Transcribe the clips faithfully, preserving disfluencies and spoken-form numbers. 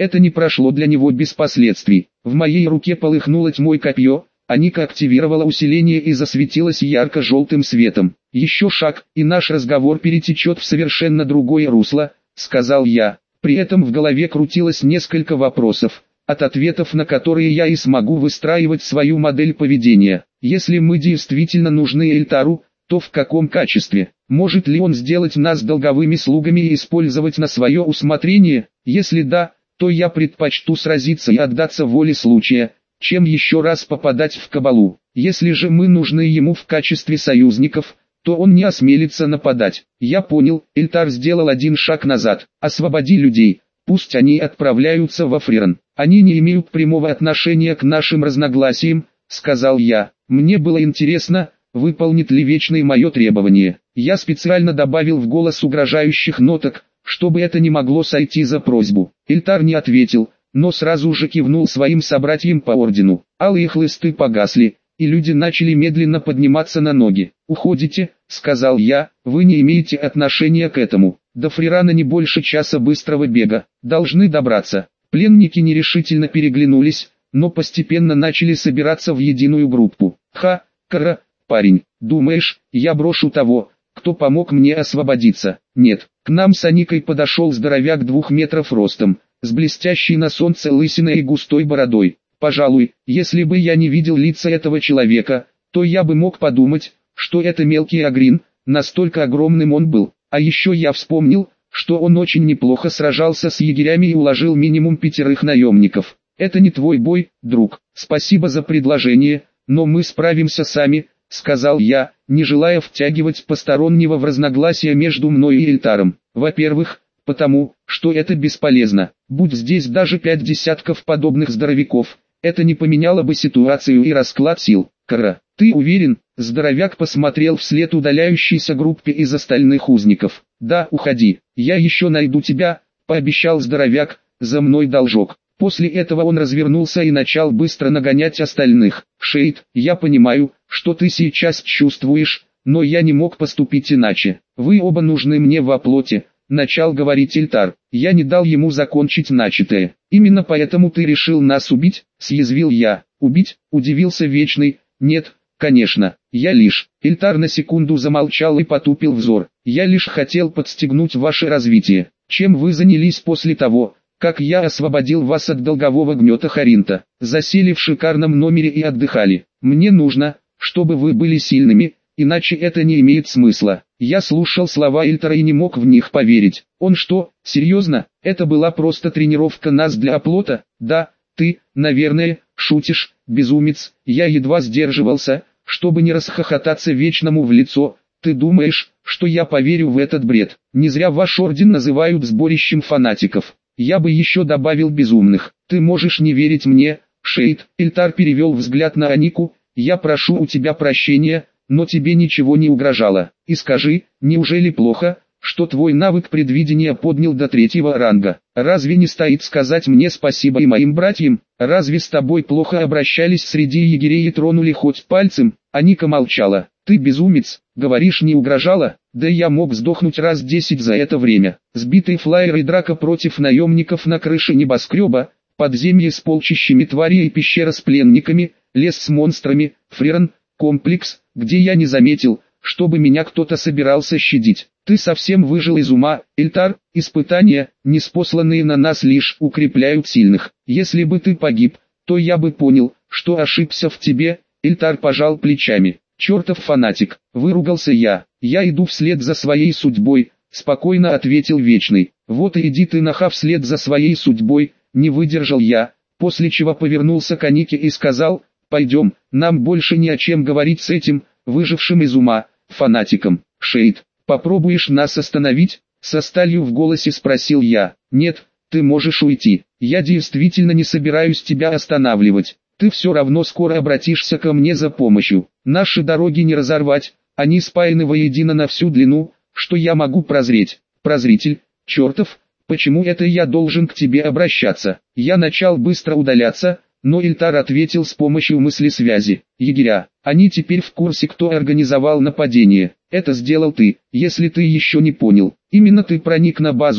Это не прошло для него без последствий. В моей руке полыхнуло тьмой копье, а Ника активировала усиление и засветилась ярко-желтым светом. «Еще шаг, и наш разговор перетечет в совершенно другое русло», — сказал я. При этом в голове крутилось несколько вопросов, от ответов на которые я и смогу выстраивать свою модель поведения. Если мы действительно нужны Эльтару, то в каком качестве? Может ли он сделать нас долговыми слугами и использовать на свое усмотрение? Если да, то я предпочту сразиться и отдаться воле случая, чем еще раз попадать в кабалу. Если же мы нужны ему в качестве союзников, то он не осмелится нападать. Я понял, Эльтар сделал один шаг назад. Освободи людей, пусть они отправляются во Фриран. Они не имеют прямого отношения к нашим разногласиям, сказал я. Мне было интересно, выполнит ли Вечный мое требование. Я специально добавил в голос угрожающих ноток, чтобы это не могло сойти за просьбу. Эльтар не ответил, но сразу же кивнул своим собратьям по ордену. Алые хлысты погасли, и люди начали медленно подниматься на ноги. «Уходите», — сказал я, — «вы не имеете отношения к этому. До Фрирана не больше часа быстрого бега. Должны добраться». Пленники нерешительно переглянулись, но постепенно начали собираться в единую группу. «Ха, кара, парень, думаешь, я брошу того, кто помог мне освободиться?» «Нет». К нам с Аникой подошел здоровяк двух метров ростом, с блестящей на солнце лысиной и густой бородой. Пожалуй, если бы я не видел лица этого человека, то я бы мог подумать, что это мелкий агрин, настолько огромным он был. А еще я вспомнил, что он очень неплохо сражался с егерями и уложил минимум пятерых наемников. «Это не твой бой, друг. Спасибо за предложение, но мы справимся сами», — сказал я, не желая втягивать постороннего в разногласия между мной и Эльтаром. «Во-первых, потому, что это бесполезно. Будь здесь даже пять десятков подобных здоровяков, это не поменяло бы ситуацию и расклад сил. Кара, ты уверен?» Здоровяк посмотрел вслед удаляющейся группе из остальных узников. «Да, уходи, я еще найду тебя», — пообещал здоровяк, — «за мной должок». После этого он развернулся и начал быстро нагонять остальных. «Шейд, я понимаю, что ты сейчас чувствуешь, но я не мог поступить иначе. Вы оба нужны мне во плоти», — начал говорить Эльтар. Я не дал ему закончить начатое. «Именно поэтому ты решил нас убить?» — съязвил я. «Убить?» — удивился Вечный. «Нет, конечно, я лишь...» Эльтар на секунду замолчал и потупил взор. «Я лишь хотел подстегнуть ваше развитие. Чем вы занялись после того, как я освободил вас от долгового гнета Харинта? Засели в шикарном номере и отдыхали. Мне нужно, чтобы вы были сильными, иначе это не имеет смысла». Я слушал слова Эльтара и не мог в них поверить. «Он что, серьезно? Это была просто тренировка нас для оплота?» «Да, ты, наверное, шутишь, безумец». Я едва сдерживался, чтобы не расхохотаться Вечному в лицо. «Ты думаешь, что я поверю в этот бред? Не зря ваш орден называют сборищем фанатиков. Я бы еще добавил безумных. Ты можешь не верить мне, Шейд». Эльтар перевел взгляд на Анику. «Я прошу у тебя прощения, но тебе ничего не угрожало. И скажи, неужели плохо, что твой навык предвидения поднял до третьего ранга? Разве не стоит сказать мне спасибо и моим братьям? Разве с тобой плохо обращались среди егерей и тронули хоть пальцем?» Аника молчала. «Ты безумец, говоришь, не угрожала? Да я мог сдохнуть раз десять за это время. Сбитый флайер и драка против наемников на крыше небоскреба, подземье с полчищами тварей и пещера с пленниками, лес с монстрами, Фриран, комплекс, где я не заметил, чтобы меня кто-то собирался щадить. Ты совсем выжил из ума, Эльтар. Испытания, ниспосланные на нас, лишь укрепляют сильных. Если бы ты погиб, то я бы понял, что ошибся в тебе». Эльтар пожал плечами. «Чертов фанатик», — выругался я. «Я иду вслед за своей судьбой», — спокойно ответил Вечный. «Вот и иди ты, нахав, вслед за своей судьбой», — не выдержал я, после чего повернулся к Анике и сказал: «Пойдем, нам больше не о чем говорить с этим, выжившим из ума, фанатиком». «Шейд, попробуешь нас остановить?» — со сталью в голосе спросил я. «Нет, ты можешь уйти. Я действительно не собираюсь тебя останавливать. Ты все равно скоро обратишься ко мне за помощью. Наши дороги не разорвать, они спаяны воедино на всю длину, что я могу прозреть». «Прозритель, чертов, почему это я должен к тебе обращаться?» Я начал быстро удаляться, но Эльтар ответил с помощью мыслесвязи. «Егеря, они теперь в курсе, кто организовал нападение. Это сделал ты, если ты еще не понял. Именно ты проник на базу,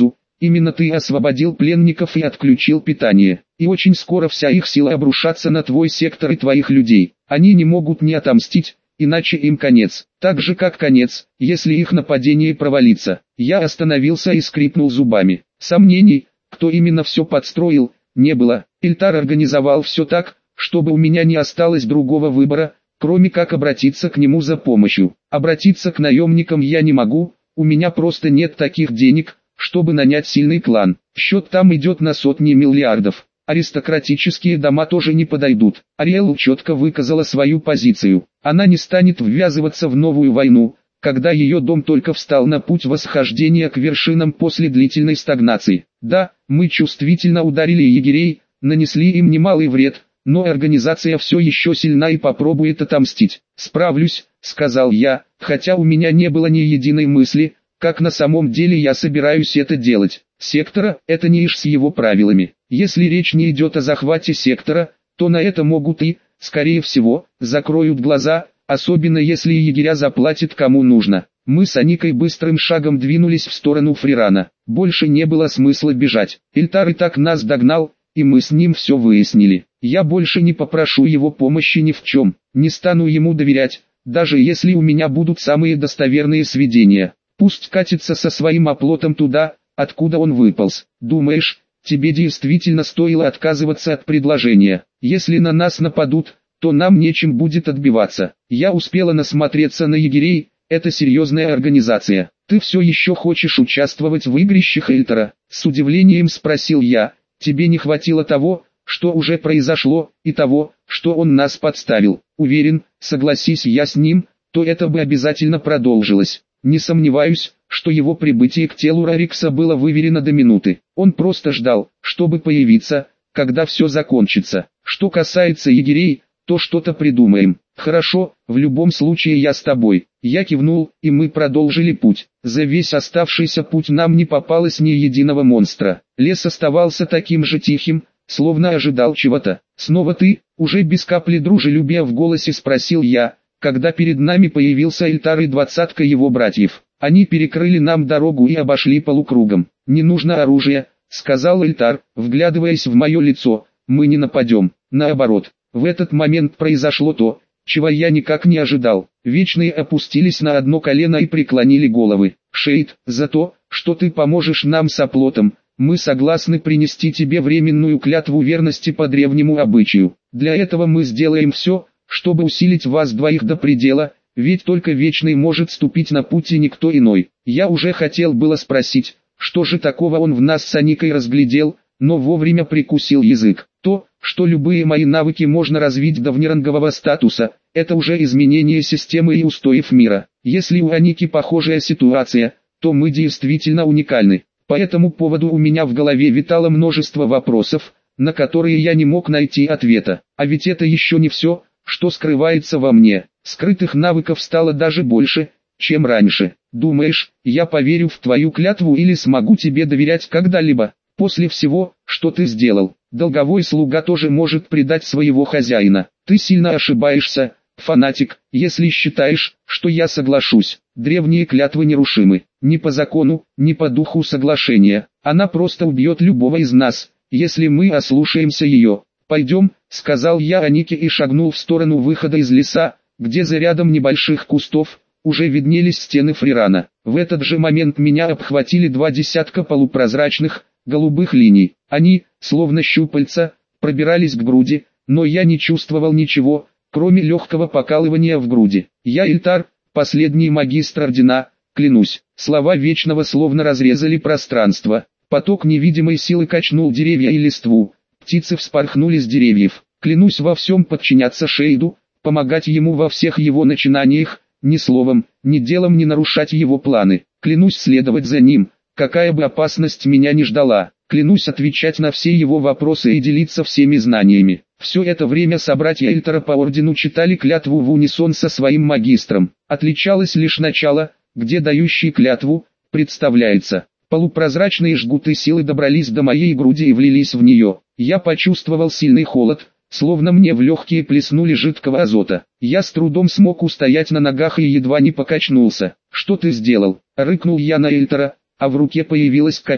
Именно ты освободил пленников и отключил питание. И очень скоро вся их сила обрушатся на твой сектор и твоих людей. Они не могут не отомстить, иначе им конец. Так же как конец, если их нападение провалится. Я остановился и скрипнул зубами. Сомнений, кто именно все подстроил, не было. Ильтар организовал все так, чтобы у меня не осталось другого выбора, кроме как обратиться к нему за помощью. Обратиться к наемникам я не могу, у меня просто нет таких денег, чтобы нанять сильный клан. Счет там идет на сотни миллиардов. Аристократические дома тоже не подойдут. Ариэлу четко выказала свою позицию. Она не станет ввязываться в новую войну, когда ее дом только встал на путь восхождения к вершинам после длительной стагнации. Да, мы чувствительно ударили егерей, нанесли им немалый вред, но организация все еще сильна и попробует отомстить. «Справлюсь», — сказал я, хотя у меня не было ни единой мысли, как на самом деле я собираюсь это делать. Сектора — это не иш с его правилами. Если речь не идет о захвате сектора, то на это могут и, скорее всего, закроют глаза, особенно если егеря заплатят кому нужно. Мы с Аникой быстрым шагом двинулись в сторону Фрирана. Больше не было смысла бежать. Ильтар и так нас догнал, и мы с ним все выяснили. Я больше не попрошу его помощи ни в чем, не стану ему доверять, даже если у меня будут самые достоверные сведения. Пусть катится со своим оплотом туда, откуда он выполз. Думаешь, тебе действительно стоило отказываться от предложения? Если на нас нападут, то нам нечем будет отбиваться. Я успела насмотреться на егерей, это серьезная организация. Ты все еще хочешь участвовать в игрищах Эльтера? С удивлением спросил я. Тебе не хватило того, что уже произошло, и того, что он нас подставил. Уверен, согласись я с ним, то это бы обязательно продолжилось. Не сомневаюсь, что его прибытие к телу Рарикса было выверено до минуты. Он просто ждал, чтобы появиться, когда все закончится. Что касается егерей, то что-то придумаем. Хорошо, в любом случае я с тобой. Я кивнул, и мы продолжили путь. За весь оставшийся путь нам не попалось ни единого монстра. Лес оставался таким же тихим, словно ожидал чего-то. «Снова ты?» — уже без капли дружелюбия в голосе спросил я, когда перед нами появился Эльтар и двадцатка его братьев. Они перекрыли нам дорогу и обошли полукругом. «Не нужно оружие», — сказал Эльтар, вглядываясь в мое лицо. «Мы не нападем, наоборот». В этот момент произошло то, чего я никак не ожидал. Вечные опустились на одно колено и преклонили головы. «Шейд, за то, что ты поможешь нам с оплотом, мы согласны принести тебе временную клятву верности по древнему обычаю. Для этого мы сделаем все, чтобы усилить вас двоих до предела, ведь только Вечный может ступить на путь и никто иной». Я уже хотел было спросить, что же такого он в нас с Аникой разглядел, но вовремя прикусил язык. То, что любые мои навыки можно развить до внерангового статуса, это уже изменение системы и устоев мира. Если у Аники похожая ситуация, то мы действительно уникальны. По этому поводу у меня в голове витало множество вопросов, на которые я не мог найти ответа. А ведь это еще не все, что скрывается во мне. Скрытых навыков стало даже больше, чем раньше. Думаешь, я поверю в твою клятву или смогу тебе доверять когда-либо? После всего, что ты сделал, долговой слуга тоже может предать своего хозяина. Ты сильно ошибаешься, фанатик, если считаешь, что я соглашусь. Древние клятвы нерушимы, ни по закону, ни по духу соглашения. Она просто убьет любого из нас, если мы ослушаемся ее. «Пойдем», — сказал я Анике и шагнул в сторону выхода из леса, где за рядом небольших кустов уже виднелись стены Фрирана. В этот же момент меня обхватили два десятка полупрозрачных, голубых линий. Они, словно щупальца, пробирались к груди, но я не чувствовал ничего, кроме легкого покалывания в груди. «Я Эльтар, последний магистр ордена, клянусь». Слова Вечного словно разрезали пространство. Поток невидимой силы качнул деревья и листву. Птицы вспорхнули с деревьев. «Клянусь во всем подчиняться Шейду, помогать ему во всех его начинаниях, ни словом, ни делом не нарушать его планы. Клянусь следовать за ним, какая бы опасность меня ни ждала. Клянусь отвечать на все его вопросы и делиться всеми знаниями». Все это время собратья Эльтера по ордену читали клятву в унисон со своим магистром. Отличалось лишь начало, где дающий клятву представляется. Полупрозрачные жгуты силы добрались до моей груди и влились в нее. Я почувствовал сильный холод, словно мне в легкие плеснули жидкого азота. Я с трудом смог устоять на ногах и едва не покачнулся. «Что ты сделал?» — рыкнул я на Эльтера, а в руке появилось копье.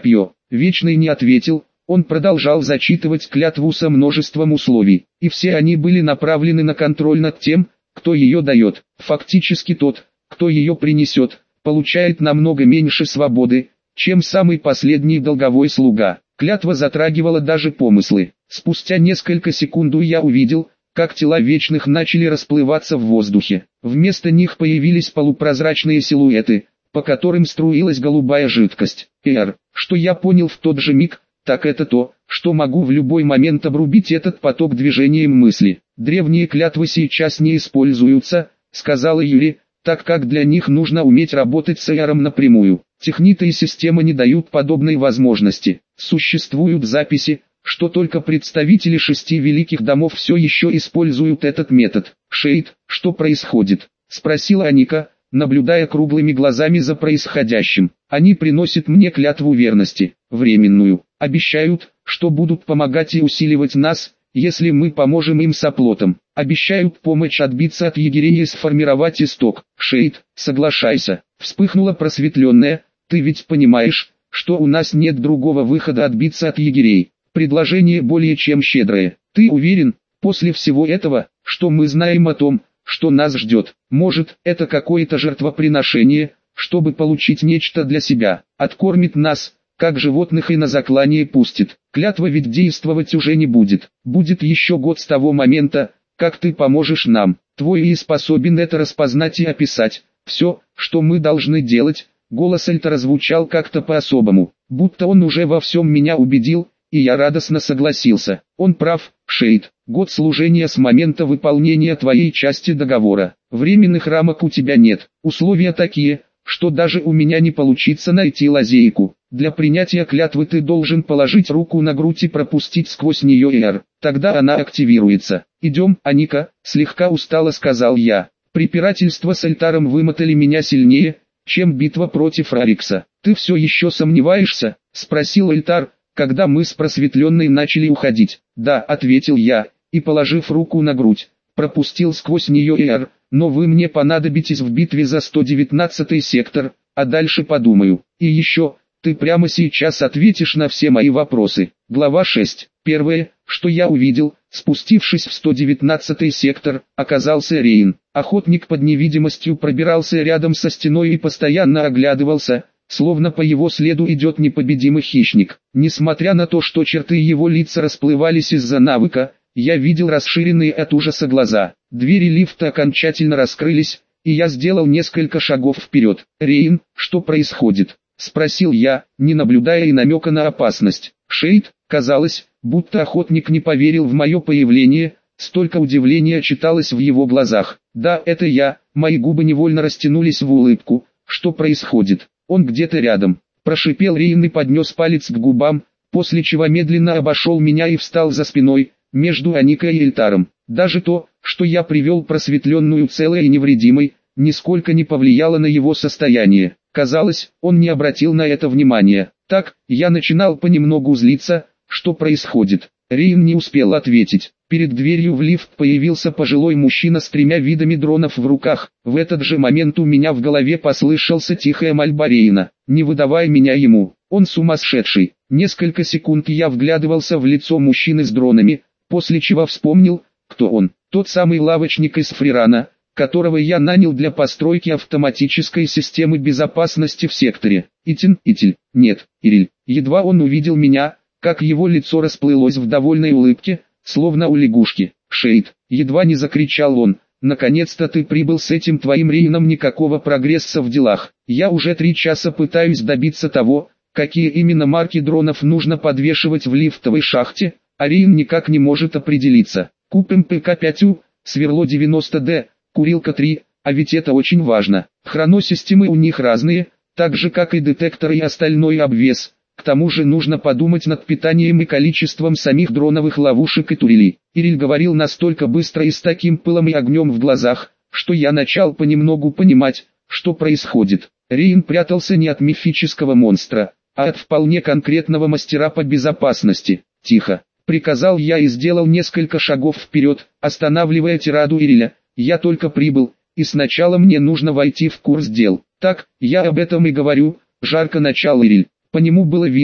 Вечный не ответил, он продолжал зачитывать клятву со множеством условий, и все они были направлены на контроль над тем, кто ее дает. Фактически тот, кто ее принесет, получает намного меньше свободы, чем самый последний долговой слуга. Клятва затрагивала даже помыслы. Спустя несколько секунд я увидел, как тела вечных начали расплываться в воздухе. Вместо них появились полупрозрачные силуэты, по которым струилась голубая жидкость. Эр, что я понял в тот же миг, так это то, что могу в любой момент обрубить этот поток движением мысли. Древние клятвы сейчас не используются, сказала Юри, так как для них нужно уметь работать с Эром напрямую. Техниты и система не дают подобной возможности. Существуют записи, что только представители шести великих домов все еще используют этот метод. Шейд, что происходит? Спросила Аника, наблюдая круглыми глазами за происходящим. Они приносят мне клятву верности, временную. Обещают, что будут помогать и усиливать нас, если мы поможем им с оплотом. Обещают помочь отбиться от егерей и сформировать исток. Шейд, соглашайся. Вспыхнула просветленная. Ты ведь понимаешь, что у нас нет другого выхода отбиться от егерей. Предложение более чем щедрое. Ты уверен, после всего этого, что мы знаем о том, что нас ждет? Может, это какое-то жертвоприношение, чтобы получить нечто для себя. Откормит нас, как животных, и на заклание пустит. Клятва ведь действовать уже не будет. Будет еще год с того момента, как ты поможешь нам. Твой и способен это распознать и описать. Все, что мы должны делать. Голос Эльтара звучал как-то по-особому, будто он уже во всем меня убедил, и я радостно согласился. Он прав, Шейд. Год служения с момента выполнения твоей части договора. Временных рамок у тебя нет. Условия такие, что даже у меня не получится найти лазейку. Для принятия клятвы ты должен положить руку на грудь и пропустить сквозь нее Эр. Тогда она активируется. Идем, Аника, слегка устало сказал я. Препирательства с Эльтаром вымотали меня сильнее, чем битва против Рарикса. Ты все еще сомневаешься? Спросил Эльтар, когда мы с просветленной начали уходить. Да, ответил я, и положив руку на грудь, пропустил сквозь нее Эр. Но вы мне понадобитесь в битве за сто девятнадцатый сектор, а дальше подумаю. И еще, ты прямо сейчас ответишь на все мои вопросы. Глава шесть. Первое, что я увидел, спустившись в сто девятнадцатый сектор, оказался Рейн. Охотник под невидимостью пробирался рядом со стеной и постоянно оглядывался, словно по его следу идет непобедимый хищник. Несмотря на то, что черты его лица расплывались из-за навыка, я видел расширенные от ужаса глаза. Двери лифта окончательно раскрылись, и я сделал несколько шагов вперед. «Рейн, что происходит?» — спросил я, не наблюдая и намека на опасность. Шейд, казалось, будто охотник не поверил в мое появление, столько удивления читалось в его глазах. «Да, это я», мои губы невольно растянулись в улыбку. «Что происходит? Он где-то рядом», — прошипел Рейн и поднес палец к губам, после чего медленно обошел меня и встал за спиной, между Аникой и Эльтаром. Даже то, что я привел просветленную целой и невредимой, нисколько не повлияло на его состояние. Казалось, он не обратил на это внимания. Так, я начинал понемногу злиться. Что происходит? Рейн не успел ответить. Перед дверью в лифт появился пожилой мужчина с тремя видами дронов в руках. В этот же момент у меня в голове послышался тихая мольба Рейна: «Не выдавай меня ему, он сумасшедший». Несколько секунд я вглядывался в лицо мужчины с дронами, после чего вспомнил, кто он. Тот самый лавочник из Фрирана, которого я нанял для постройки автоматической системы безопасности в секторе. Итин, Итиль, нет, Ириль. Едва он увидел меня, как его лицо расплылось в довольной улыбке, словно у лягушки. «Шейд!» — едва не закричал он. «Наконец-то ты прибыл с этим твоим Рейном, никакого прогресса в делах. Я уже три часа пытаюсь добиться того, какие именно марки дронов нужно подвешивать в лифтовой шахте, а Рейн никак не может определиться. Куб эм пэ ка пять у, сверло девяносто дэ, курилка три, а ведь это очень важно. Хроносистемы у них разные, так же как и детекторы и остальной обвес. К тому же нужно подумать над питанием и количеством самих дроновых ловушек и турелей». Ириль говорил настолько быстро и с таким пылом и огнем в глазах, что я начал понемногу понимать, что происходит. Рейн прятался не от мифического монстра, а от вполне конкретного мастера по безопасности. «Тихо», — приказал я и сделал несколько шагов вперед, останавливая тираду Ириля. «Я только прибыл, и сначала мне нужно войти в курс дел». «Так, я об этом и говорю», — жарко начал Ириль. По нему было видно,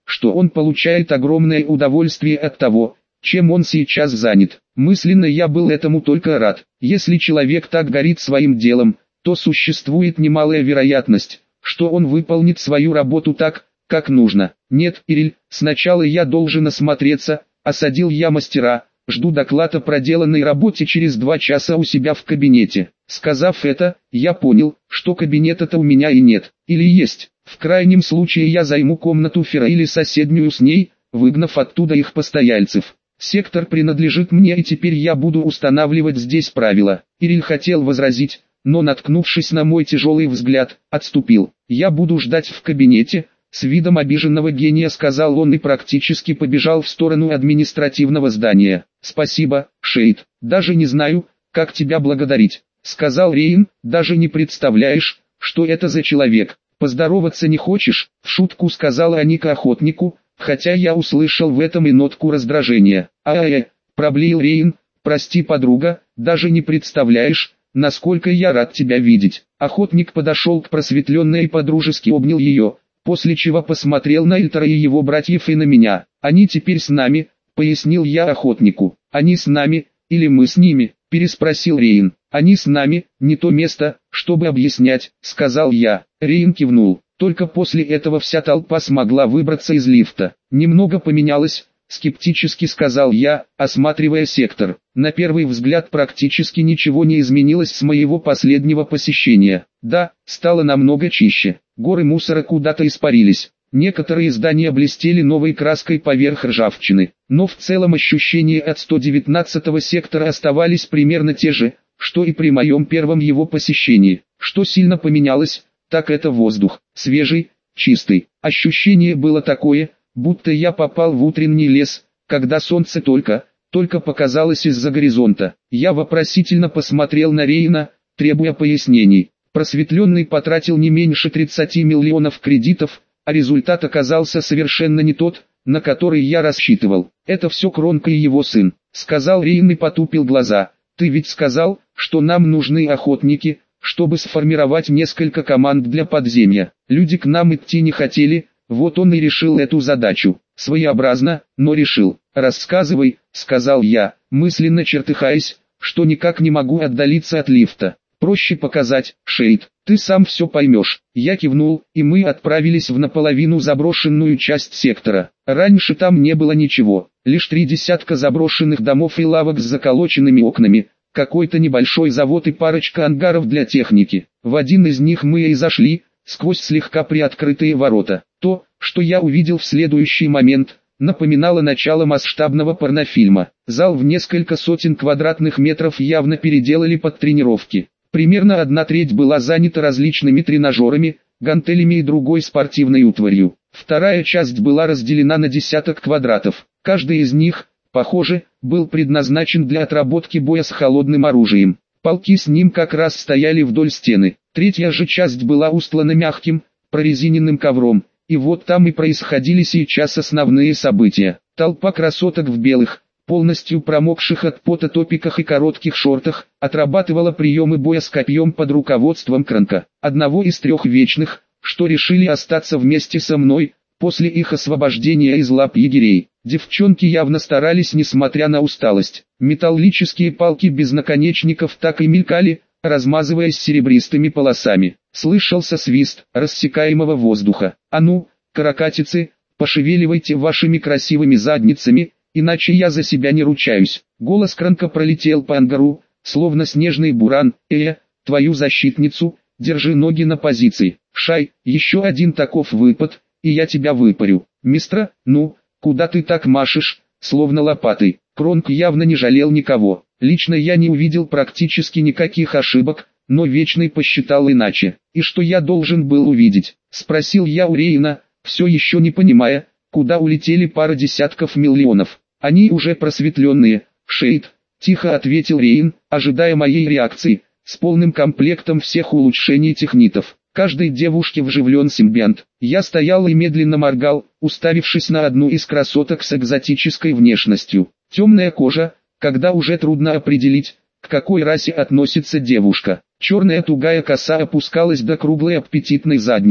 что он получает огромное удовольствие от того, чем он сейчас занят. Мысленно я был этому только рад. Если человек так горит своим делом, то существует немалая вероятность, что он выполнит свою работу так, как нужно. Нет, Ириль, сначала я должен осмотреться, осадил я мастера, жду доклад о проделанной работе через два часа у себя в кабинете. Сказав это, я понял, что кабинета-то у меня и нет, или есть. В крайнем случае я займу комнату Фера или соседнюю с ней, выгнав оттуда их постояльцев. Сектор принадлежит мне, и теперь я буду устанавливать здесь правила. Ириль хотел возразить, но, наткнувшись на мой тяжелый взгляд, отступил. Я буду ждать в кабинете. С видом обиженного гения сказал он и практически побежал в сторону административного здания. «Спасибо, Шейд, даже не знаю, как тебя благодарить», — сказал Рейн. «Даже не представляешь, что это за человек. Поздороваться не хочешь?» — в шутку сказала Аника охотнику, хотя я услышал в этом и нотку раздражения. «А-а-а», — проблеял Рейн, — «прости, подруга, даже не представляешь, насколько я рад тебя видеть». Охотник подошел к просветленной и подружески обнял ее, после чего посмотрел на Эльтера и его братьев и на меня. «Они теперь с нами», — пояснил я охотнику. «Они с нами, или мы с ними?» — переспросил Рейн. «Они с нами, не то место, чтобы объяснять», — сказал я. Рейн кивнул. Только после этого вся толпа смогла выбраться из лифта. «Немного поменялось», — скептически сказал я, осматривая сектор. На первый взгляд практически ничего не изменилось с моего последнего посещения. Да, стало намного чище. Горы мусора куда-то испарились. Некоторые здания блестели новой краской поверх ржавчины. Но в целом ощущения от сто девятнадцатого сектора оставались примерно те же, что и при моем первом его посещении. Что сильно поменялось, так это воздух. Свежий, чистый. Ощущение было такое, будто я попал в утренний лес, когда солнце только, только показалось из-за горизонта. Я вопросительно посмотрел на Рейна, требуя пояснений. Просветленный потратил не меньше тридцати миллионов кредитов, а результат оказался совершенно не тот, на который я рассчитывал. «Это все Кронка и его сын», — сказал Рейн и потупил глаза. «Ты ведь сказал, что нам нужны охотники, чтобы сформировать несколько команд для подземья. Люди к нам идти не хотели, вот он и решил эту задачу. Своеобразно, но решил». «Рассказывай», — сказал я, мысленно чертыхаясь, что никак не могу отдалиться от лифта. «Проще показать, Шейд, ты сам все поймешь». Я кивнул, и мы отправились в наполовину заброшенную часть сектора. Раньше там не было ничего, лишь три десятка заброшенных домов и лавок с заколоченными окнами, какой-то небольшой завод и парочка ангаров для техники. В один из них мы и зашли, сквозь слегка приоткрытые ворота. То, что я увидел в следующий момент, напоминало начало масштабного порнофильма. Зал в несколько сотен квадратных метров явно переделали под тренировки. Примерно одна треть была занята различными тренажерами, гантелями и другой спортивной утварью. Вторая часть была разделена на десяток квадратов. Каждый из них, похоже, был предназначен для отработки боя с холодным оружием. Полки с ним как раз стояли вдоль стены. Третья же часть была устлана мягким, прорезиненным ковром. И вот там и происходили сейчас основные события. Толпа красоток в белых, полностью промокших от пота топиках и коротких шортах, отрабатывала приемы боя с копьем под руководством Кронка, одного из трех вечных, что решили остаться вместе со мной, после их освобождения из лап егерей. Девчонки явно старались, несмотря на усталость. Металлические палки без наконечников так и мелькали, размазываясь серебристыми полосами. Слышался свист рассекаемого воздуха. «А ну, каракатицы, пошевеливайте вашими красивыми задницами, иначе я за себя не ручаюсь». Голос Кронка пролетел по ангару, словно снежный буран. «Э, твою защитницу, держи ноги на позиции. Шай, еще один таков выпад, и я тебя выпарю. Мистра, ну, куда ты так машешь, словно лопатой?» Кронк явно не жалел никого. Лично я не увидел практически никаких ошибок, но Вечный посчитал иначе. «И что я должен был увидеть?» — спросил я у Рейна, все еще не понимая, куда улетели пара десятков миллионов. «Они уже просветленные, Шейд», — тихо ответил Рейн, ожидая моей реакции, с полным комплектом всех улучшений технитов. Каждой девушке вживлен симбионт. Я стоял и медленно моргал, уставившись на одну из красоток с экзотической внешностью. Темная кожа, когда уже трудно определить, к какой расе относится девушка. Черная тугая коса опускалась до круглой аппетитной задницы.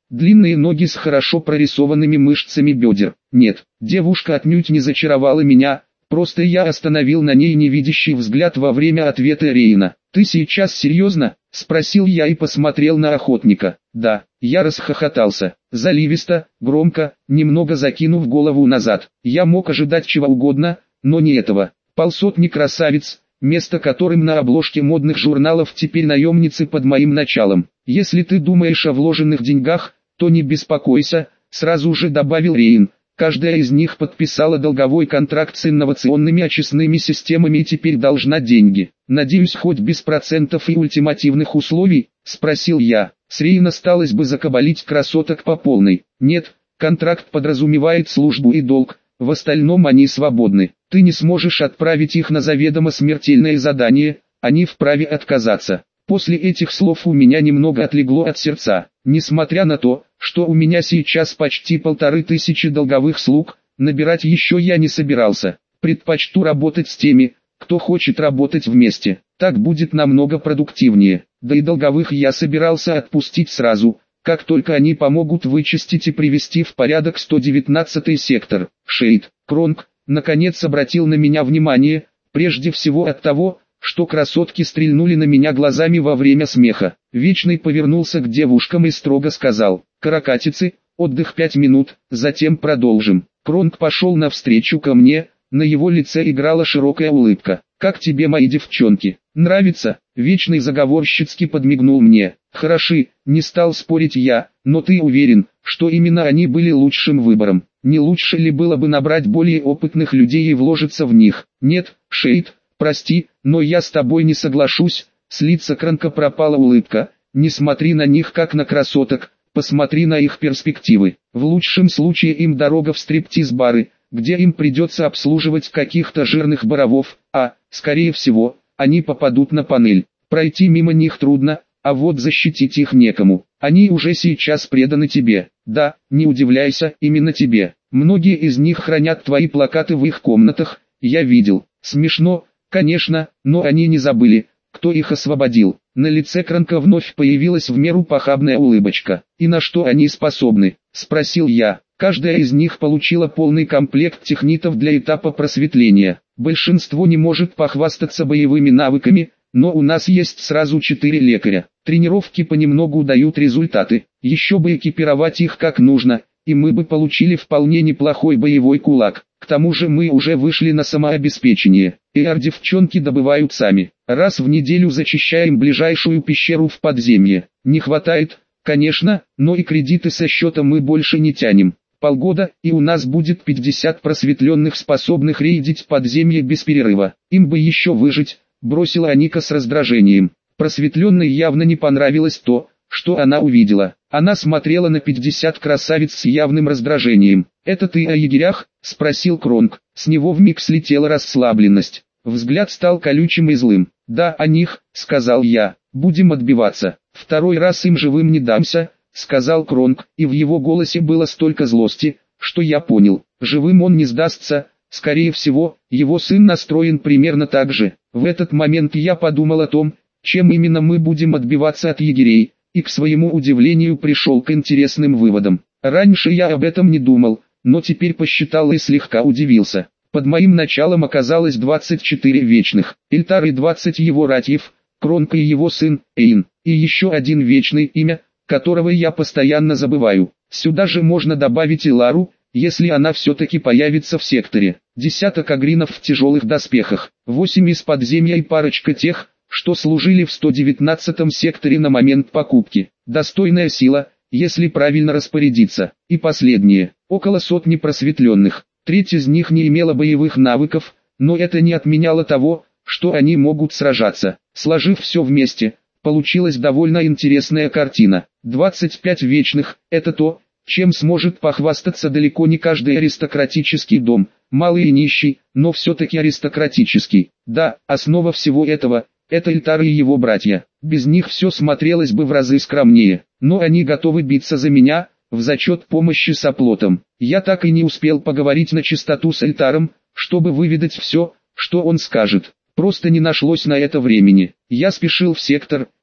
длинные ноги с хорошо прорисованными мышцами бедер. Нет, девушка отнюдь не зачаровала меня, просто я остановил на ней невидящий взгляд во время ответа Рейна. «Ты сейчас серьезно?» – спросил я и посмотрел на охотника. «Да». Я расхохотался, заливисто, громко, немного закинув голову назад. Я мог ожидать чего угодно, но не этого. Полсотни красавиц, место которым на обложке модных журналов теперь наемницы под моим началом. «Если ты думаешь о вложенных деньгах, то не беспокойся», – сразу же добавил Рейн. «Каждая из них подписала долговой контракт с инновационными очистными системами и теперь должна деньги. Надеюсь, хоть без процентов и ультимативных условий?» – спросил я. «С Рейн осталось бы закабалить красоток по полной». «Нет, контракт подразумевает службу и долг, в остальном они свободны. Ты не сможешь отправить их на заведомо смертельное задание, они вправе отказаться». После этих слов у меня немного отлегло от сердца. Несмотря на то, что у меня сейчас почти полторы тысячи долговых слуг, набирать еще я не собирался. Предпочту работать с теми, кто хочет работать вместе. Так будет намного продуктивнее. Да и долговых я собирался отпустить сразу, как только они помогут вычистить и привести в порядок сто девятнадцатый сектор. Шейд, Кронг, наконец обратил на меня внимание, прежде всего от того, что красотки стрельнули на меня глазами во время смеха. Вечный повернулся к девушкам и строго сказал: «Каракатицы, отдых пять минут, затем продолжим». Кронг пошел навстречу ко мне, на его лице играла широкая улыбка. «Как тебе мои девчонки? Нравится?» Вечный заговорщицки подмигнул мне. «Хороши», не стал спорить я, «но ты уверен, что именно они были лучшим выбором? Не лучше ли было бы набрать более опытных людей и вложиться в них?» «Нет, Шейд, прости, но я с тобой не соглашусь». С лица Кронга пропала улыбка. «Не смотри на них как на красоток, посмотри на их перспективы. В лучшем случае им дорога в стриптиз-бары, где им придется обслуживать каких-то жирных боровов, а, скорее всего, они попадут на панель. Пройти мимо них трудно, а вот защитить их некому. Они уже сейчас преданы тебе. Да, не удивляйся, именно тебе. Многие из них хранят твои плакаты в их комнатах, я видел. Смешно, конечно, но они не забыли, кто их освободил». На лице Кронга вновь появилась в меру похабная улыбочка. «И на что они способны?» – спросил я. «Каждая из них получила полный комплект технитов для этапа просветления. Большинство не может похвастаться боевыми навыками, но у нас есть сразу четыре лекаря. Тренировки понемногу дают результаты. Еще бы экипировать их как нужно, и мы бы получили вполне неплохой боевой кулак. К тому же мы уже вышли на самообеспечение. И ар девчонки добывают сами. Раз в неделю зачищаем ближайшую пещеру в подземье. Не хватает, конечно, но и кредиты со счета мы больше не тянем. Полгода, и у нас будет пятьдесят просветленных, способных рейдить подземье без перерыва. Им бы еще выжить», — бросила Аника с раздражением. Просветленной явно не понравилось то, что она увидела. Она смотрела на пятьдесят красавиц с явным раздражением. «Это ты о егерях?» — спросил Кронг. С него вмиг слетела расслабленность. Взгляд стал колючим и злым. «Да, о них», — сказал я. «Будем отбиваться. Второй раз им живым не дамся», — сказал Кронг, и в его голосе было столько злости, что я понял, живым он не сдастся. Скорее всего, его сын настроен примерно так же. В этот момент я подумал о том, чем именно мы будем отбиваться от егерей, и к своему удивлению пришел к интересным выводам. Раньше я об этом не думал, но теперь посчитал и слегка удивился. Под моим началом оказалось двадцать четыре вечных, Эльтар и двадцать его ратьев, Кронг и его сын, Эйн, и еще один вечный, имя которого я постоянно забываю. Сюда же можно добавить и Лару, если она все-таки появится в секторе. Десяток агринов в тяжелых доспехах, восемь из подземья и парочка тех, что служили в сто девятнадцатом секторе на момент покупки. Достойная сила, если правильно распорядиться. И последнее, около сотни просветленных. Треть из них не имела боевых навыков, но это не отменяло того, что они могут сражаться. Сложив все вместе, получилась довольно интересная картина. двадцать пять вечных – это то, чем сможет похвастаться далеко не каждый аристократический дом, малый и нищий, но все-таки аристократический. Да, основа всего этого – это Эльтар и его братья. Без них все смотрелось бы в разы скромнее, но они готовы биться за меня, в зачет помощи с оплотом. Я так и не успел поговорить на чистоту с Эльтаром, чтобы выведать все, что он скажет. Просто не нашлось на это времени. Я спешил в сектор,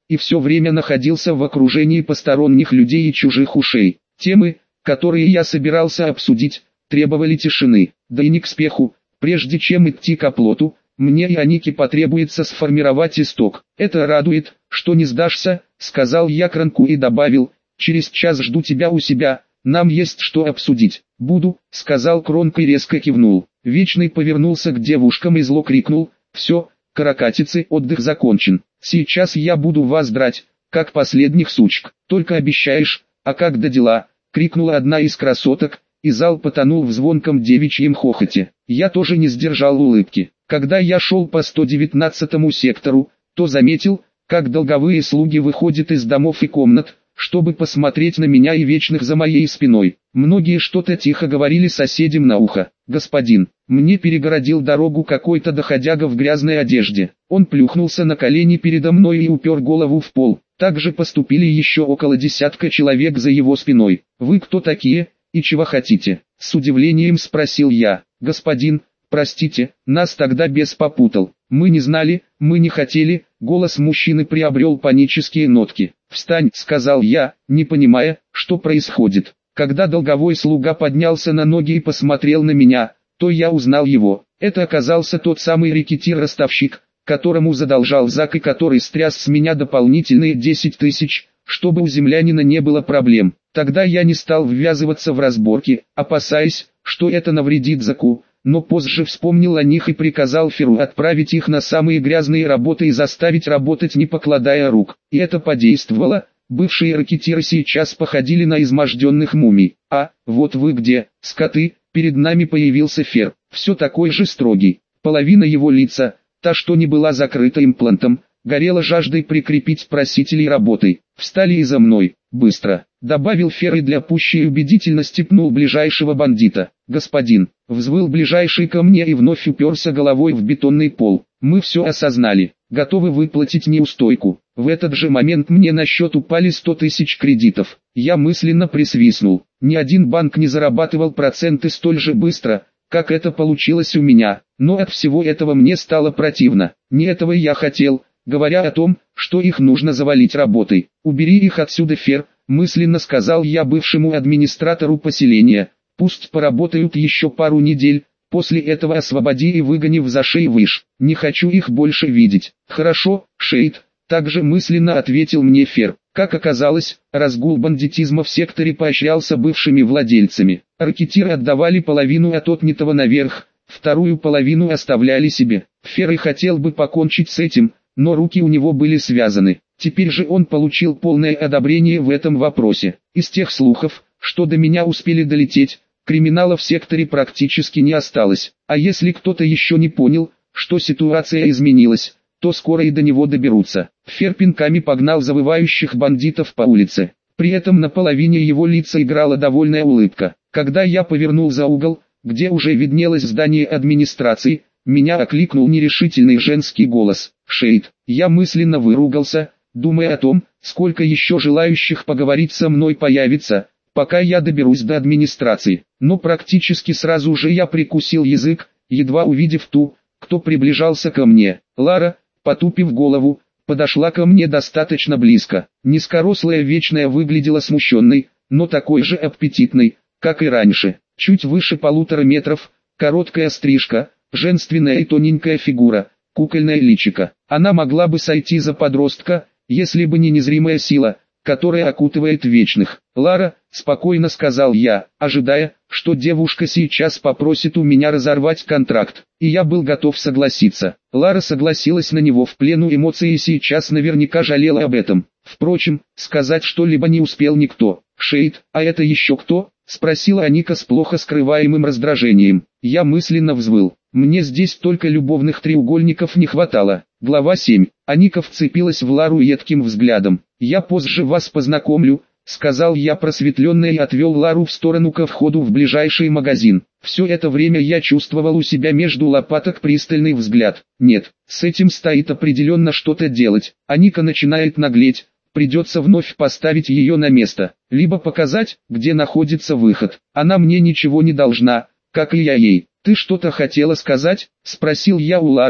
и все время находился в окружении посторонних людей и чужих ушей. Темы, которые я собирался обсудить, требовали тишины, да и не к спеху. Прежде чем идти к оплоту, мне и Анике потребуется сформировать исток. Это радует, что не сдашься, сказал я Кранку и добавил, через час жду тебя у себя, нам есть что обсудить. Буду, сказал Кронк и резко кивнул. Вечный повернулся к девушкам и зло крикнул, все, каракатицы, отдых закончен. Сейчас я буду вас драть, как последних сучек. Только обещаешь, а как до дела, крикнула одна из красоток, и зал потонул в звонком девичьем хохоте. Я тоже не сдержал улыбки. Когда я шел по сто девятнадцатому сектору, то заметил, как долговые слуги выходят из домов и комнат, чтобы посмотреть на меня и Вечных за моей спиной. Многие что-то тихо говорили соседям на ухо. «Господин, мне перегородил дорогу какой-то доходяга в грязной одежде». Он плюхнулся на колени передо мной и упер голову в пол. Так же поступили еще около десятка человек за его спиной. «Вы кто такие, и чего хотите?» С удивлением спросил я. «Господин, простите, нас тогда бес попутал. Мы не знали, мы не хотели». Голос мужчины приобрел панические нотки. «Встань», — сказал я, не понимая, что происходит. Когда долговой слуга поднялся на ноги и посмотрел на меня, то я узнал его. Это оказался тот самый рэкетир-ростовщик, которому задолжал Зак и который стряс с меня дополнительные десять тысяч, чтобы у землянина не было проблем. Тогда я не стал ввязываться в разборки, опасаясь, что это навредит Заку, но позже вспомнил о них и приказал Феру отправить их на самые грязные работы и заставить работать не покладая рук. И это подействовало. Бывшие ракетиры сейчас походили на изможденных мумий. «А, вот вы где, скоты!» Перед нами появился Фер, все такой же строгий. Половина его лица, та что не была закрыта имплантом, горела жаждой прикрепить просителей работой. «Встали и за мной, быстро!» Добавил Фер и для пущей убедительности пнул ближайшего бандита. «Господин!» Взвыл ближайший ко мне и вновь уперся головой в бетонный пол. «Мы все осознали, готовы выплатить неустойку». В этот же момент мне на счет упали сто тысяч кредитов. Я мысленно присвистнул. Ни один банк не зарабатывал проценты столь же быстро, как это получилось у меня. Но от всего этого мне стало противно. Не этого я хотел, говоря о том, что их нужно завалить работой. «Убери их отсюда, Фер», мысленно сказал я бывшему администратору поселения. «Пусть поработают еще пару недель, после этого освободи и выгони в зашей выш. Не хочу их больше видеть». «Хорошо, Шейд», также мысленно ответил мне Фер. Как оказалось, разгул бандитизма в секторе поощрялся бывшими владельцами. Ракетиры отдавали половину от отнятого наверх, вторую половину оставляли себе. Фер и хотел бы покончить с этим, но руки у него были связаны. Теперь же он получил полное одобрение в этом вопросе. Из тех слухов, что до меня успели долететь, криминала в секторе практически не осталось. А если кто-то еще не понял, что ситуация изменилась, то скоро и до него доберутся. Фер пинками погнал завывающих бандитов по улице. При этом на половине его лица играла довольная улыбка. Когда я повернул за угол, где уже виднелось здание администрации, меня окликнул нерешительный женский голос. «Шейд». Я мысленно выругался, думая о том, сколько еще желающих поговорить со мной появится, пока я доберусь до администрации. Но практически сразу же я прикусил язык, едва увидев ту, кто приближался ко мне. Лара, потупив голову, подошла ко мне достаточно близко. Низкорослая Вечная выглядела смущенной, но такой же аппетитной, как и раньше. Чуть выше полутора метров, короткая стрижка, женственная и тоненькая фигура, кукольное личико. Она могла бы сойти за подростка, если бы не незримая сила, которая окутывает Вечных. «Лара», — спокойно сказал я, ожидая, что девушка сейчас попросит у меня разорвать контракт, и я был готов согласиться. Лара согласилась на него в плену эмоций и сейчас наверняка жалела об этом. Впрочем, сказать что-либо не успел никто. «Шейд, а это еще кто?» — спросила Аника с плохо скрываемым раздражением. Я мысленно взвыл. Мне здесь только любовных треугольников не хватало. Глава семь. Аника вцепилась в Лару едким взглядом. «Я позже вас познакомлю», — сказал я просветленно и отвел Лару в сторону ко входу в ближайший магазин. Все это время я чувствовал у себя между лопаток пристальный взгляд. Нет, с этим стоит определенно что-то делать. Аника начинает наглеть. Придется вновь поставить ее на место, либо показать, где находится выход. Она мне ничего не должна, как и я ей. «Ты что-то хотела сказать?» — спросил я у Лары,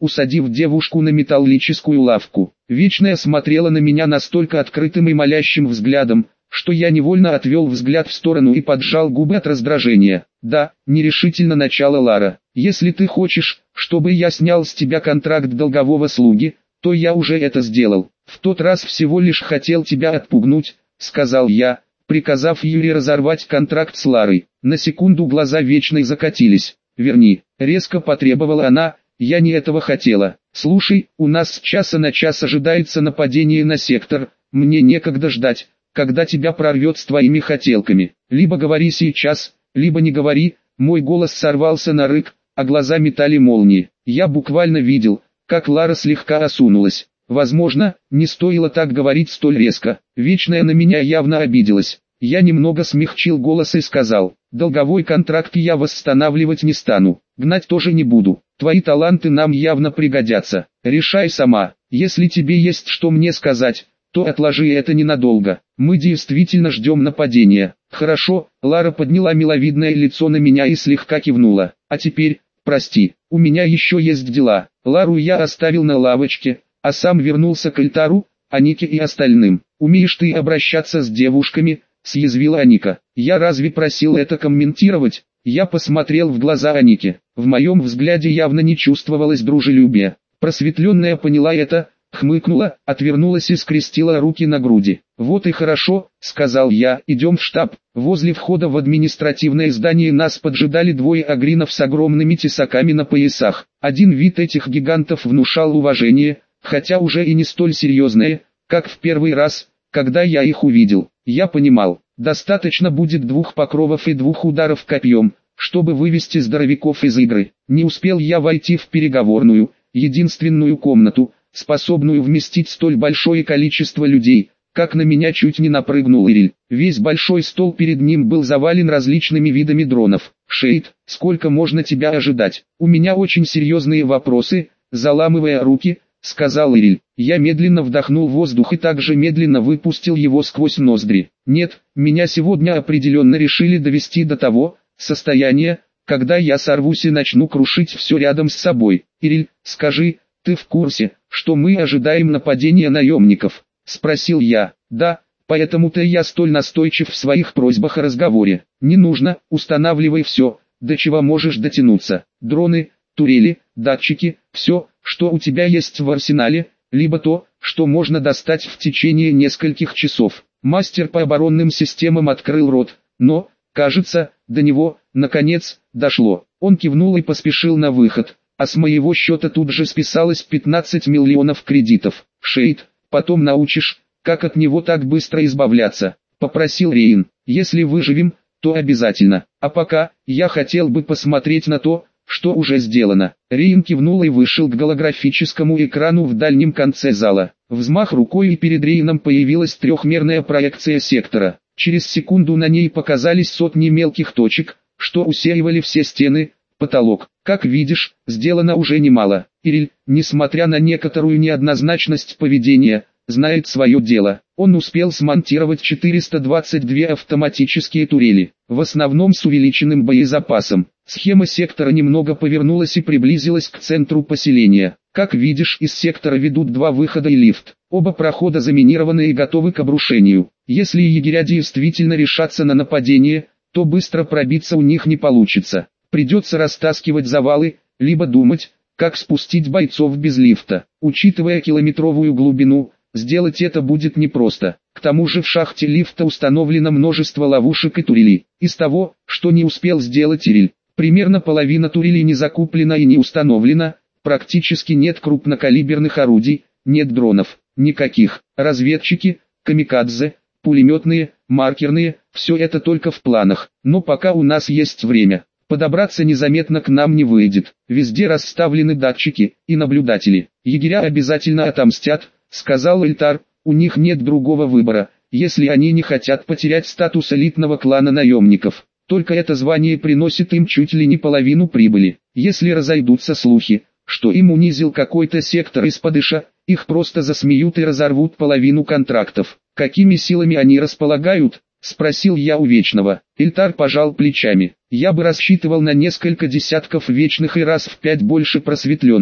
усадив девушку на металлическую лавку. Вечная смотрела на меня настолько открытым и молящим взглядом, что я невольно отвел взгляд в сторону и поджал губы от раздражения. «Да», — нерешительно начала Лара, — «если ты хочешь, чтобы я снял с тебя контракт долгового слуги, то я уже это сделал. В тот раз всего лишь хотел тебя отпугнуть», — сказал я, приказав Юре разорвать контракт с Ларой. На секунду глаза Вечной закатились. «Верни», — резко потребовала она, — «я не этого хотела. Слушай, у нас с часа на час ожидается нападение на сектор, мне некогда ждать, когда тебя прорвет с твоими хотелками. Либо говори сейчас, либо не говори». Мой голос сорвался на рык, а глаза метали молнии. Я буквально видел, как Лара слегка осунулась. Возможно, не стоило так говорить столь резко. Вечная на меня явно обиделась. Я немного смягчил голос и сказал: «Долговой контракт я восстанавливать не стану, гнать тоже не буду. Твои таланты нам явно пригодятся. Решай сама. Если тебе есть что мне сказать, то отложи это ненадолго. Мы действительно ждем нападения». «Хорошо», — Лара подняла миловидное лицо на меня и слегка кивнула. «А теперь, прости, у меня еще есть дела». Лару я оставил на лавочке, а сам вернулся к Эльтару, Анике и остальным. «Умеешь ты обращаться с девушками?» — съязвила Аника. «Я разве просил это комментировать?» Я посмотрел в глаза Анике. В моем взгляде явно не чувствовалось дружелюбия. Просветленная поняла это, хмыкнула, отвернулась и скрестила руки на груди. «Вот и хорошо», — сказал я, — «идем в штаб». Возле входа в административное здание нас поджидали двое агринов с огромными тесаками на поясах. Один вид этих гигантов внушал уважение, хотя уже и не столь серьезное, как в первый раз, когда я их увидел. Я понимал, достаточно будет двух покровов и двух ударов копьем, чтобы вывести здоровяков из игры. Не успел я войти в переговорную, единственную комнату, способную вместить столь большое количество людей, как на меня чуть не напрыгнул Ириль. Весь большой стол перед ним был завален различными видами дронов. «Шейд, сколько можно тебя ожидать? У меня очень серьезные вопросы», — заламывая руки, сказал Ириль. Я медленно вдохнул воздух и также медленно выпустил его сквозь ноздри. «Нет, меня сегодня определенно решили довести до того состояния, когда я сорвусь и начну крушить все рядом с собой. Ириль, скажи, ты в курсе, что мы ожидаем нападения наемников?» — спросил я. «Да, поэтому-то я столь настойчив в своих просьбах о разговоре. Не нужно, устанавливай все, до чего можешь дотянуться. Дроны, турели, датчики, все, что у тебя есть в арсенале, либо то, что можно достать в течение нескольких часов». Мастер по оборонным системам открыл рот, но, кажется, до него, наконец, дошло. Он кивнул и поспешил на выход, а с моего счета тут же списалось пятнадцать миллионов кредитов. «Шейд, потом научишь, как от него так быстро избавляться», — попросил Рейн. «Если выживем, то обязательно. А пока, я хотел бы посмотреть на то, что уже сделано». Рейн кивнул и вышел к голографическому экрану в дальнем конце зала. Взмах рукой, и перед Рейном появилась трехмерная проекция сектора. Через секунду на ней показались сотни мелких точек, что усеивали все стены, потолок. «Как видишь, сделано уже немало. Ириль, несмотря на некоторую неоднозначность поведения, знает свое дело. Он успел смонтировать четыреста двадцать две автоматические турели, в основном с увеличенным боезапасом. Схема сектора немного повернулась и приблизилась к центру поселения. Как видишь, из сектора ведут два выхода и лифт. Оба прохода заминированы и готовы к обрушению. Если егеря действительно решатся на нападение, то быстро пробиться у них не получится. Придется растаскивать завалы, либо думать, как спустить бойцов без лифта. Учитывая километровую глубину, сделать это будет непросто. К тому же в шахте лифта установлено множество ловушек и турелей. Из того, что не успел сделать Ириль, примерно половина турелей не закуплена и не установлена, практически нет крупнокалиберных орудий, нет дронов, никаких. Разведчики, камикадзе, пулеметные, маркерные, все это только в планах. Но пока у нас есть время. Подобраться незаметно к нам не выйдет. Везде расставлены датчики и наблюдатели. Егеря обязательно отомстят, сказал Эльтар, у них нет другого выбора, если они не хотят потерять статус элитного клана наемников. Только это звание приносит им чуть ли не половину прибыли. Если разойдутся слухи, что им унизил какой-то сектор из-под иша, их просто засмеют и разорвут половину контрактов. Какими силами они располагают? Спросил я у Вечного. Эльтар пожал плечами. Я бы рассчитывал на несколько десятков вечных и раз в пять больше просветленных.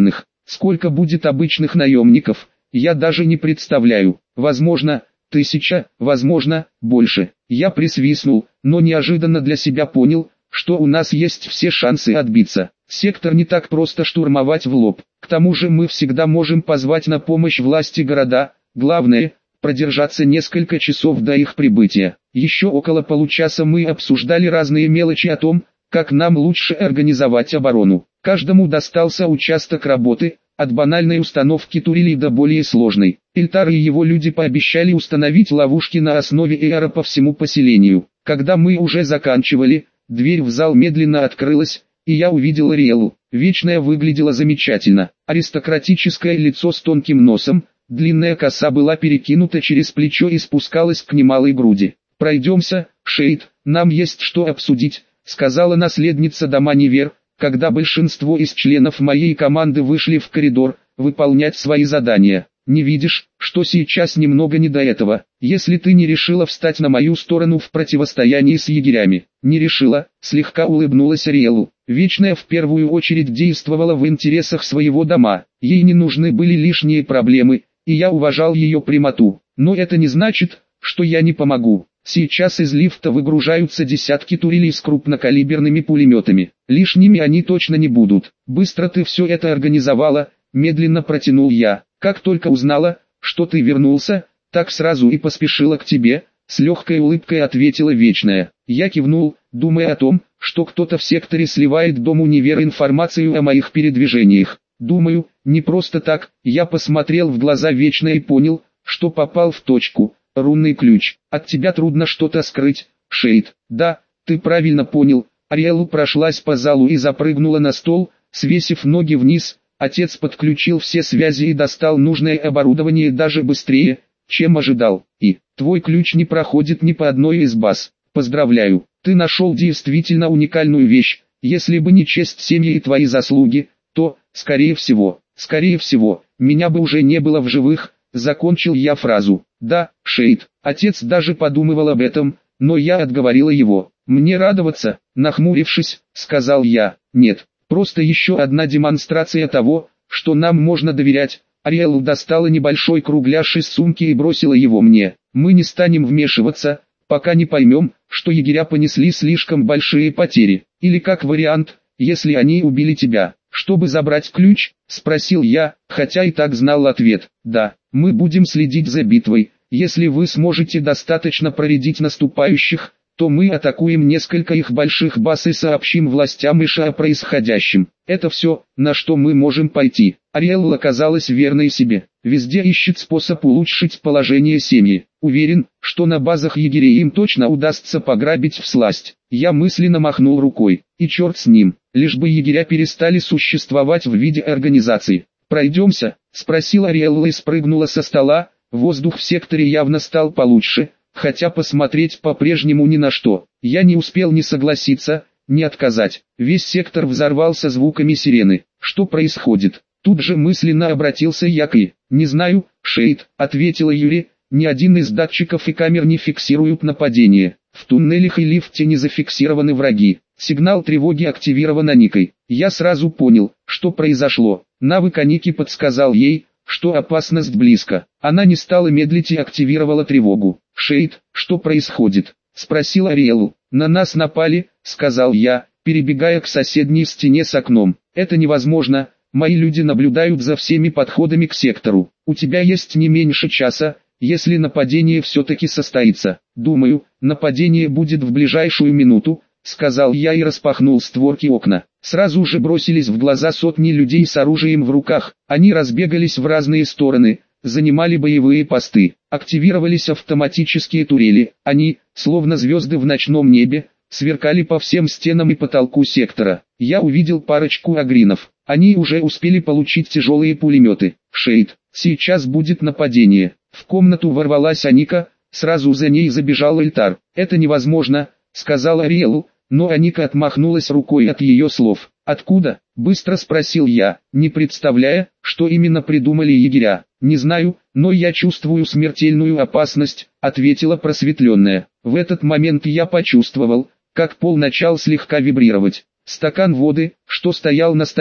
Сколько будет обычных наемников, я даже не представляю. Возможно, тысяча, возможно, больше. Я присвистнул, но неожиданно для себя понял, что у нас есть все шансы отбиться. Сектор не так просто штурмовать в лоб. К тому же мы всегда можем позвать на помощь власти города. Главное – продержаться несколько часов до их прибытия. Еще около получаса мы обсуждали разные мелочи о том, как нам лучше организовать оборону. Каждому достался участок работы, от банальной установки турелей до более сложной. Эльтар и его люди пообещали установить ловушки на основе эра по всему поселению. Когда мы уже заканчивали, дверь в зал медленно открылась, и я увидел Ариэлу. Вечная выглядела замечательно. Аристократическое лицо с тонким носом, длинная коса была перекинута через плечо и спускалась к немалой груди. «Пройдемся, Шейд, нам есть что обсудить», — сказала наследница дома Нивер, когда большинство из членов моей команды вышли в коридор, выполнять свои задания. «Не видишь, что сейчас немного не до этого, если ты не решила встать на мою сторону в противостоянии с егерями?» «Не решила», — слегка улыбнулась Ариэлу. Вечная в первую очередь действовала в интересах своего дома, ей не нужны были лишние проблемы, и я уважал ее прямоту. Но это не значит, что я не помогу. Сейчас из лифта выгружаются десятки турелей с крупнокалиберными пулеметами. Лишними они точно не будут. «Быстро ты все это организовала», — медленно протянул я. «Как только узнала, что ты вернулся, так сразу и поспешила к тебе», — с легкой улыбкой ответила Вечная. Я кивнул, думая о том, что кто-то в секторе сливает дому Нивер информацию о моих передвижениях. Думаю, не просто так. Я посмотрел в глаза Вечной и понял, что попал в точку. Рунный ключ. От тебя трудно что-то скрыть, Шейд. Да, ты правильно понял. Ариэлу прошлась по залу и запрыгнула на стол, свесив ноги вниз. Отец подключил все связи и достал нужное оборудование даже быстрее, чем ожидал. И твой ключ не проходит ни по одной из баз. Поздравляю, ты нашел действительно уникальную вещь. Если бы не честь семьи и твои заслуги, то, скорее всего, скорее всего, меня бы уже не было в живых. Закончил я фразу. Да, Шейд, отец даже подумывал об этом, но я отговорила его. Мне радоваться, нахмурившись, сказал я. Нет, просто еще одна демонстрация того, что нам можно доверять. Ариэлу достала небольшой кругляш из сумки и бросила его мне. Мы не станем вмешиваться, пока не поймем, что егеря понесли слишком большие потери. Или как вариант, если они убили тебя. «Чтобы забрать ключ?» – спросил я, хотя и так знал ответ. «Да, мы будем следить за битвой. Если вы сможете достаточно проредить наступающих, то мы атакуем несколько их больших баз и сообщим властям Иша о происходящем. Это все, на что мы можем пойти». Ариэлла оказалась верной себе. Везде ищет способ улучшить положение семьи. Уверен, что на базах егерей им точно удастся пограбить всласть. Я мысленно махнул рукой. И черт с ним, лишь бы егеря перестали существовать в виде организации. «Пройдемся?» – спросила Ариэлла и спрыгнула со стола. Воздух в секторе явно стал получше, хотя посмотреть по-прежнему ни на что. Я не успел ни согласиться, ни отказать. Весь сектор взорвался звуками сирены. Что происходит? Тут же мысленно обратился я к И. «Не знаю, Шейд», — ответила Юри, — «ни один из датчиков и камер не фиксируют нападение. В туннелях и лифте не зафиксированы враги. Сигнал тревоги активирован Аникой». Я сразу понял, что произошло. Навык Аники подсказал ей, что опасность близко. Она не стала медлить и активировала тревогу. «Шейд, что происходит?» — спросил Ариэлу. «На нас напали», — сказал я, перебегая к соседней стене с окном. «Это невозможно. Мои люди наблюдают за всеми подходами к сектору. У тебя есть не меньше часа, если нападение все-таки состоится». «Думаю, нападение будет в ближайшую минуту», — сказал я и распахнул створки окна. Сразу же бросились в глаза сотни людей с оружием в руках. Они разбегались в разные стороны, занимали боевые посты. Активировались автоматические турели. Они, словно звезды в ночном небе, сверкали по всем стенам и потолку сектора. Я увидел парочку агринов. Они уже успели получить тяжелые пулеметы. «Шейд, сейчас будет нападение». В комнату ворвалась Аника, сразу за ней забежал Эльтар. «Это невозможно», — сказала Ариэлу, но Аника отмахнулась рукой от ее слов. «Откуда?» — быстро спросил я, не представляя, что именно придумали егеря. «Не знаю, но я чувствую смертельную опасность», — ответила просветленная. В этот момент я почувствовал, как пол начал слегка вибрировать. Стакан воды, что стоял на столе,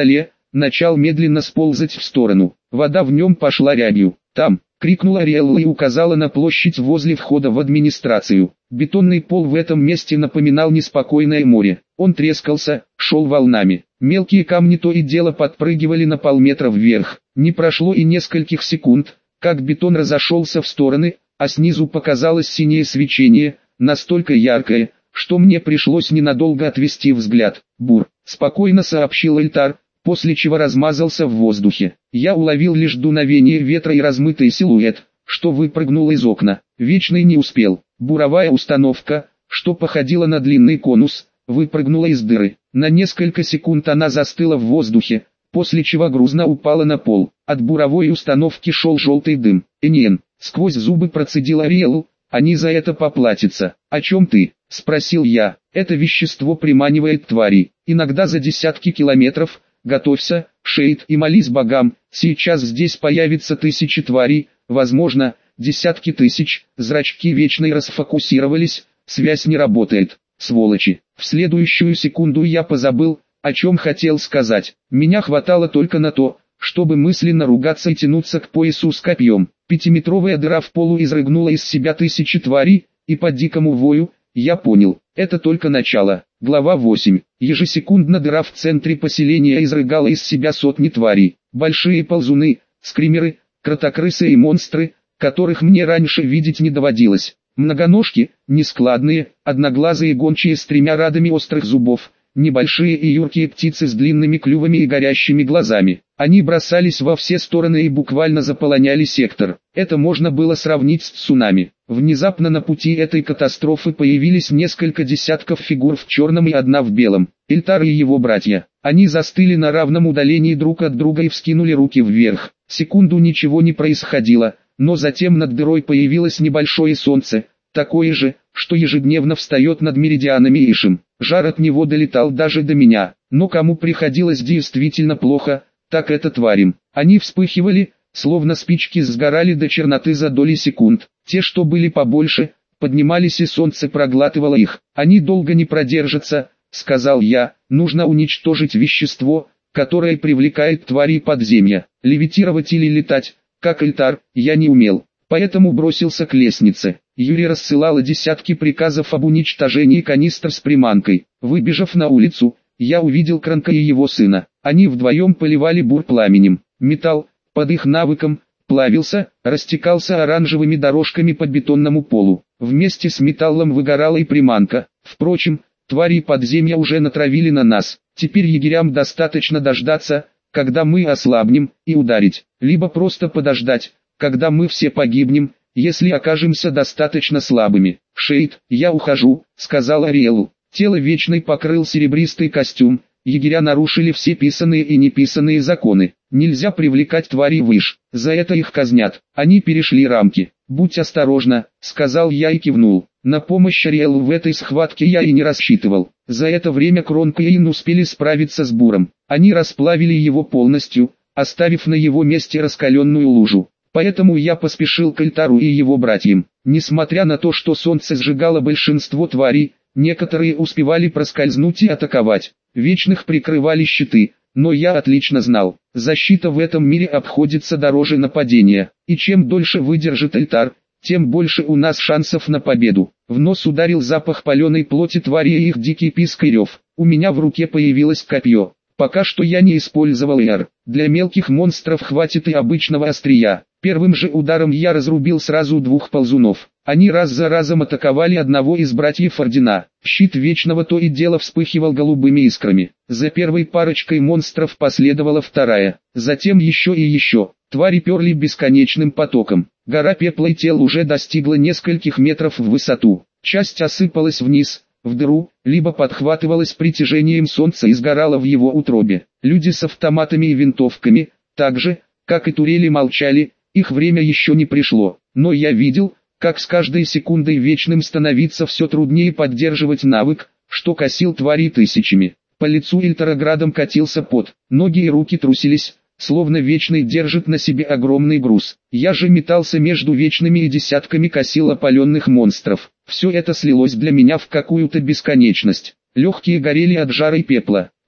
начал медленно сползать в сторону. Вода в нем пошла рябью. «Там!» — крикнула Риэлла и указала на площадь возле входа в администрацию. Бетонный пол в этом месте напоминал неспокойное море. Он трескался, шел волнами. Мелкие камни то и дело подпрыгивали на полметра вверх. Не прошло и нескольких секунд, как бетон разошелся в стороны, а снизу показалось синее свечение, настолько яркое, что мне пришлось ненадолго отвести взгляд. «Бур», — спокойно сообщил Эльтар, после чего размазался в воздухе. Я уловил лишь дуновение ветра и размытый силуэт, что выпрыгнул из окна. Вечный не успел. Буровая установка, что походила на длинный конус, выпрыгнула из дыры. На несколько секунд она застыла в воздухе, после чего грузно упала на пол. От буровой установки шел желтый дым. «Эньен», — сквозь зубы процедила Риэлл, — «они за это поплатятся». «О чем ты?» — спросил я. «Это вещество приманивает тварей, иногда за десятки километров. Готовься, Шейд, и молись богам, сейчас здесь появится тысячи тварей, возможно, десятки тысяч». Зрачки Вечной расфокусировались, связь не работает. Сволочи. В следующую секунду я позабыл, о чем хотел сказать. Меня хватало только на то, чтобы мысленно ругаться и тянуться к поясу с копьем. Пятиметровая дыра в полу изрыгнула из себя тысячи тварей, и по дикому вою, я понял, это только начало. Глава восемь. Ежесекундно дыра в центре поселения изрыгала из себя сотни тварей. Большие ползуны, скримеры, кротокрысы и монстры, которых мне раньше видеть не доводилось. Многоножки, нескладные, одноглазые гончие с тремя радами острых зубов, небольшие и юркие птицы с длинными клювами и горящими глазами. Они бросались во все стороны и буквально заполоняли сектор. Это можно было сравнить с цунами. Внезапно на пути этой катастрофы появились несколько десятков фигур в черном и одна в белом. Эльтар и его братья. Они застыли на равном удалении друг от друга и вскинули руки вверх. Секунду ничего не происходило, но затем над дырой появилось небольшое солнце, такое же, что ежедневно встает над меридианами Ишим. Жар от него долетал даже до меня, но кому приходилось действительно плохо, так это тварям. Они вспыхивали, словно спички сгорали до черноты за доли секунд. Те, что были побольше, поднимались и солнце проглатывало их. «Они долго не продержатся», — сказал я, — «нужно уничтожить вещество, которое привлекает твари подземья. Левитировать или летать, как Эльтар, я не умел, поэтому бросился к лестнице». Юри рассылала десятки приказов об уничтожении канистр с приманкой. Выбежав на улицу, я увидел Кранка и его сына. Они вдвоем поливали бур пламенем. Металл, под их навыком, плавился, растекался оранжевыми дорожками по бетонному полу. Вместе с металлом выгорала и приманка. Впрочем, твари подземья уже натравили на нас. Теперь егерям достаточно дождаться, когда мы ослабнем, и ударить. Либо просто подождать, когда мы все погибнем, если окажемся достаточно слабыми. «Шейд, я ухожу», — сказала Риэлл. Тело Вечной покрыл серебристый костюм. Егеря нарушили все писанные и неписанные законы. Нельзя привлекать тварей выше, за это их казнят. Они перешли рамки. «Будь осторожна», — сказал я и кивнул. На помощь Риэлл в этой схватке я и не рассчитывал. За это время Кронка и Ин успели справиться с буром. Они расплавили его полностью, оставив на его месте раскаленную лужу. Поэтому я поспешил к Эльтару и его братьям. Несмотря на то, что солнце сжигало большинство тварей, некоторые успевали проскользнуть и атаковать. Вечных прикрывали щиты, но я отлично знал, защита в этом мире обходится дороже нападения. И чем дольше выдержит Эльтар, тем больше у нас шансов на победу. В нос ударил запах паленой плоти твари и их дикий писк и рев. У меня в руке появилось копье. Пока что я не использовал яр. Для мелких монстров хватит и обычного острия. Первым же ударом я разрубил сразу двух ползунов. Они раз за разом атаковали одного из братьев Ордена. Щит Вечного то и дело вспыхивал голубыми искрами. За первой парочкой монстров последовала вторая. Затем еще и еще. Твари перли бесконечным потоком. Гора пепла и тел уже достигла нескольких метров в высоту. Часть осыпалась вниз, в дыру, либо подхватывалась притяжением солнца и сгорала в его утробе. Люди с автоматами и винтовками, так же, как и турели, молчали. Их время еще не пришло, но я видел, как с каждой секундой Вечным становится все труднее поддерживать навык, что косил твари тысячами. По лицу Эльтара градом катился пот, ноги и руки трусились, словно Вечный держит на себе огромный груз. Я же метался между Вечными и десятками косил опаленных монстров. Все это слилось для меня в какую-то бесконечность. Легкие горели от жара и пепла.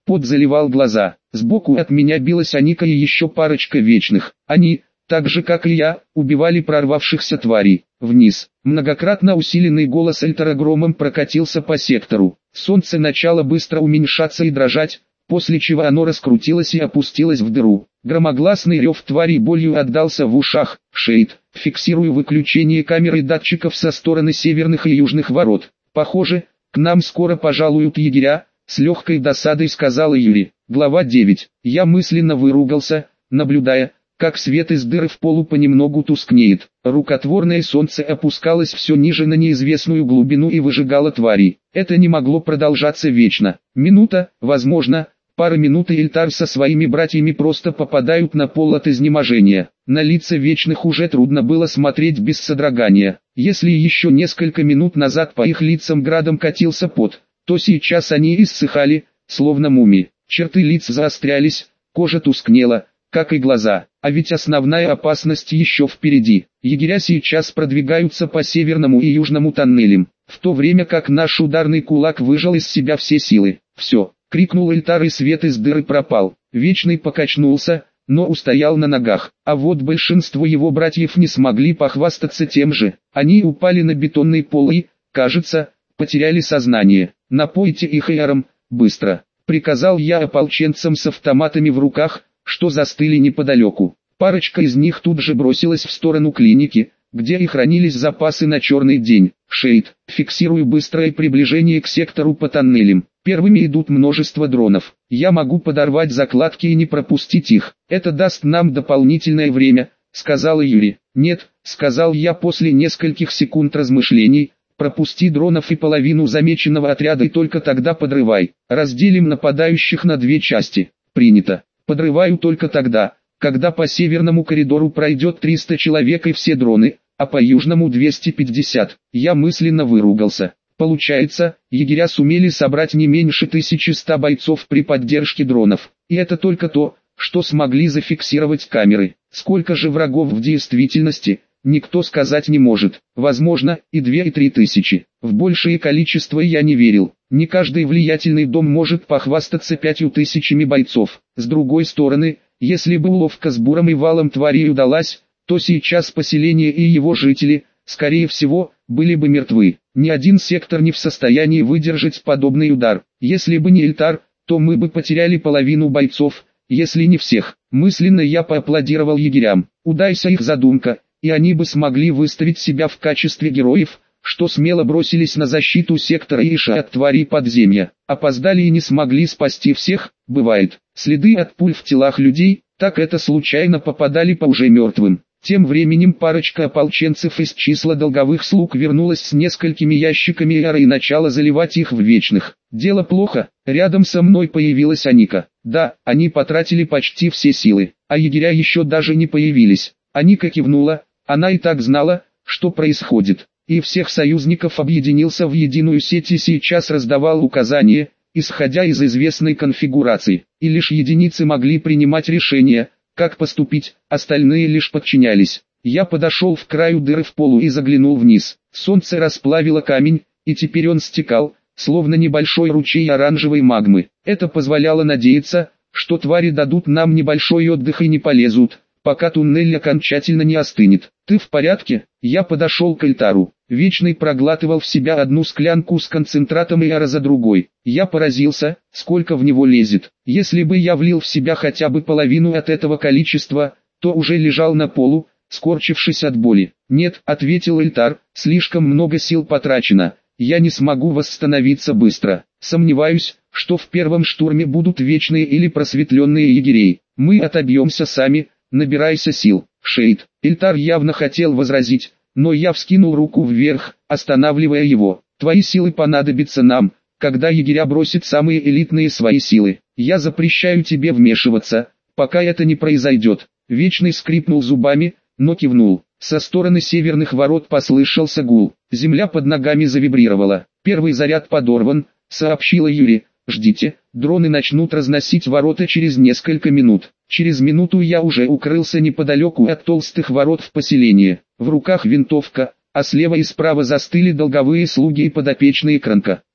Пот заливал глаза. Сбоку от меня билась Аника и еще парочка вечных. Они, так же как и я, убивали прорвавшихся тварей. Вниз. Многократно усиленный голос Эльтара громом прокатился по сектору. Солнце начало быстро уменьшаться и дрожать, после чего оно раскрутилось и опустилось в дыру. Громогласный рев тварей болью отдался в ушах. Шейд, фиксирую выключение камеры датчиков со стороны северных и южных ворот. Похоже, к нам скоро пожалуют егеря, с легкой досадой сказала Юри. Глава девять. Я мысленно выругался, наблюдая, как свет из дыры в полу понемногу тускнеет. Рукотворное солнце опускалось все ниже на неизвестную глубину и выжигало тварей. Это не могло продолжаться вечно. Минута, возможно, пара минут и Эльтар со своими братьями просто попадают на пол от изнеможения. На лица вечных уже трудно было смотреть без содрогания. Если еще несколько минут назад по их лицам градом катился пот, то сейчас они иссыхали, словно мумии. Черты лиц заострялись, кожа тускнела, как и глаза. А ведь основная опасность еще впереди. Егеря сейчас продвигаются по северному и южному тоннелям, в то время как наш ударный кулак выжал из себя все силы. «Все!» — крикнул Эльтар, и свет из дыры пропал. Вечный покачнулся, но устоял на ногах. А вот большинство его братьев не смогли похвастаться тем же. Они упали на бетонный пол и, кажется, потеряли сознание. «Напойте их Эйаром, быстро!» — приказал я ополченцам с автоматами в руках, что застыли неподалеку. Парочка из них тут же бросилась в сторону клиники, где и хранились запасы на черный день. «Шейд, фиксирую быстрое приближение к сектору по тоннелям. Первыми идут множество дронов. Я могу подорвать закладки и не пропустить их. Это даст нам дополнительное время», — сказала Юри. «Нет», — сказал я после нескольких секунд размышлений, «пропусти дронов и половину замеченного отряда и только тогда подрывай. Разделим нападающих на две части». «Принято. Подрываю только тогда, когда по северному коридору пройдет триста человек и все дроны, а по южному двести пятьдесят. Я мысленно выругался. Получается, егеря сумели собрать не меньше тысячи ста бойцов при поддержке дронов. И это только то, что смогли зафиксировать камеры. Сколько же врагов в действительности, никто сказать не может. Возможно, и две, и три тысячи. В большее количество я не верил. Не каждый влиятельный дом может похвастаться пятью тысячами бойцов. С другой стороны, если бы уловка с буром и валом тварей удалась, то сейчас поселение и его жители, скорее всего, были бы мертвы. Ни один сектор не в состоянии выдержать подобный удар. Если бы не Эльтар, то мы бы потеряли половину бойцов, если не всех. Мысленно я поаплодировал егерям. Удайся их задумка, и они бы смогли выставить себя в качестве героев, что смело бросились на защиту сектора Иша от тварей подземья. Опоздали и не смогли спасти всех, бывает. Следы от пуль в телах людей, так это случайно попадали по уже мертвым. Тем временем парочка ополченцев из числа долговых слуг вернулась с несколькими ящиками Эйара и начала заливать их в вечных. Дело плохо, рядом со мной появилась Аника. Да, они потратили почти все силы, а егеря еще даже не появились. Аника кивнула, она и так знала, что происходит. И всех союзников объединился в единую сеть и сейчас раздавал указания, исходя из известной конфигурации. И лишь единицы могли принимать решения, как поступить, остальные лишь подчинялись. Я подошел к краю дыры в полу и заглянул вниз. Солнце расплавило камень, и теперь он стекал, словно небольшой ручей оранжевой магмы. Это позволяло надеяться, что твари дадут нам небольшой отдых и не полезут, пока туннель окончательно не остынет. «Ты в порядке?» Я подошел к Эльтару. Вечный проглатывал в себя одну склянку с концентратом Эйара за другой. Я поразился, сколько в него лезет. Если бы я влил в себя хотя бы половину от этого количества, то уже лежал на полу, скорчившись от боли. «Нет», — ответил Эльтар, — «слишком много сил потрачено. Я не смогу восстановиться быстро. Сомневаюсь, что в первом штурме будут вечные или просветленные егерей. Мы отобьемся сами, набирайся сил». «Шейд». Эльтар явно хотел возразить, но я вскинул руку вверх, останавливая его. «Твои силы понадобятся нам, когда егеря бросят самые элитные свои силы. Я запрещаю тебе вмешиваться, пока это не произойдет». Вечный скрипнул зубами, но кивнул. Со стороны северных ворот послышался гул. Земля под ногами завибрировала. «Первый заряд подорван», — сообщила Юри. «Ждите, дроны начнут разносить ворота через несколько минут». Через минуту я уже укрылся неподалеку от толстых ворот в поселение. В руках винтовка, а слева и справа застыли долговые слуги и подопечные Кранка.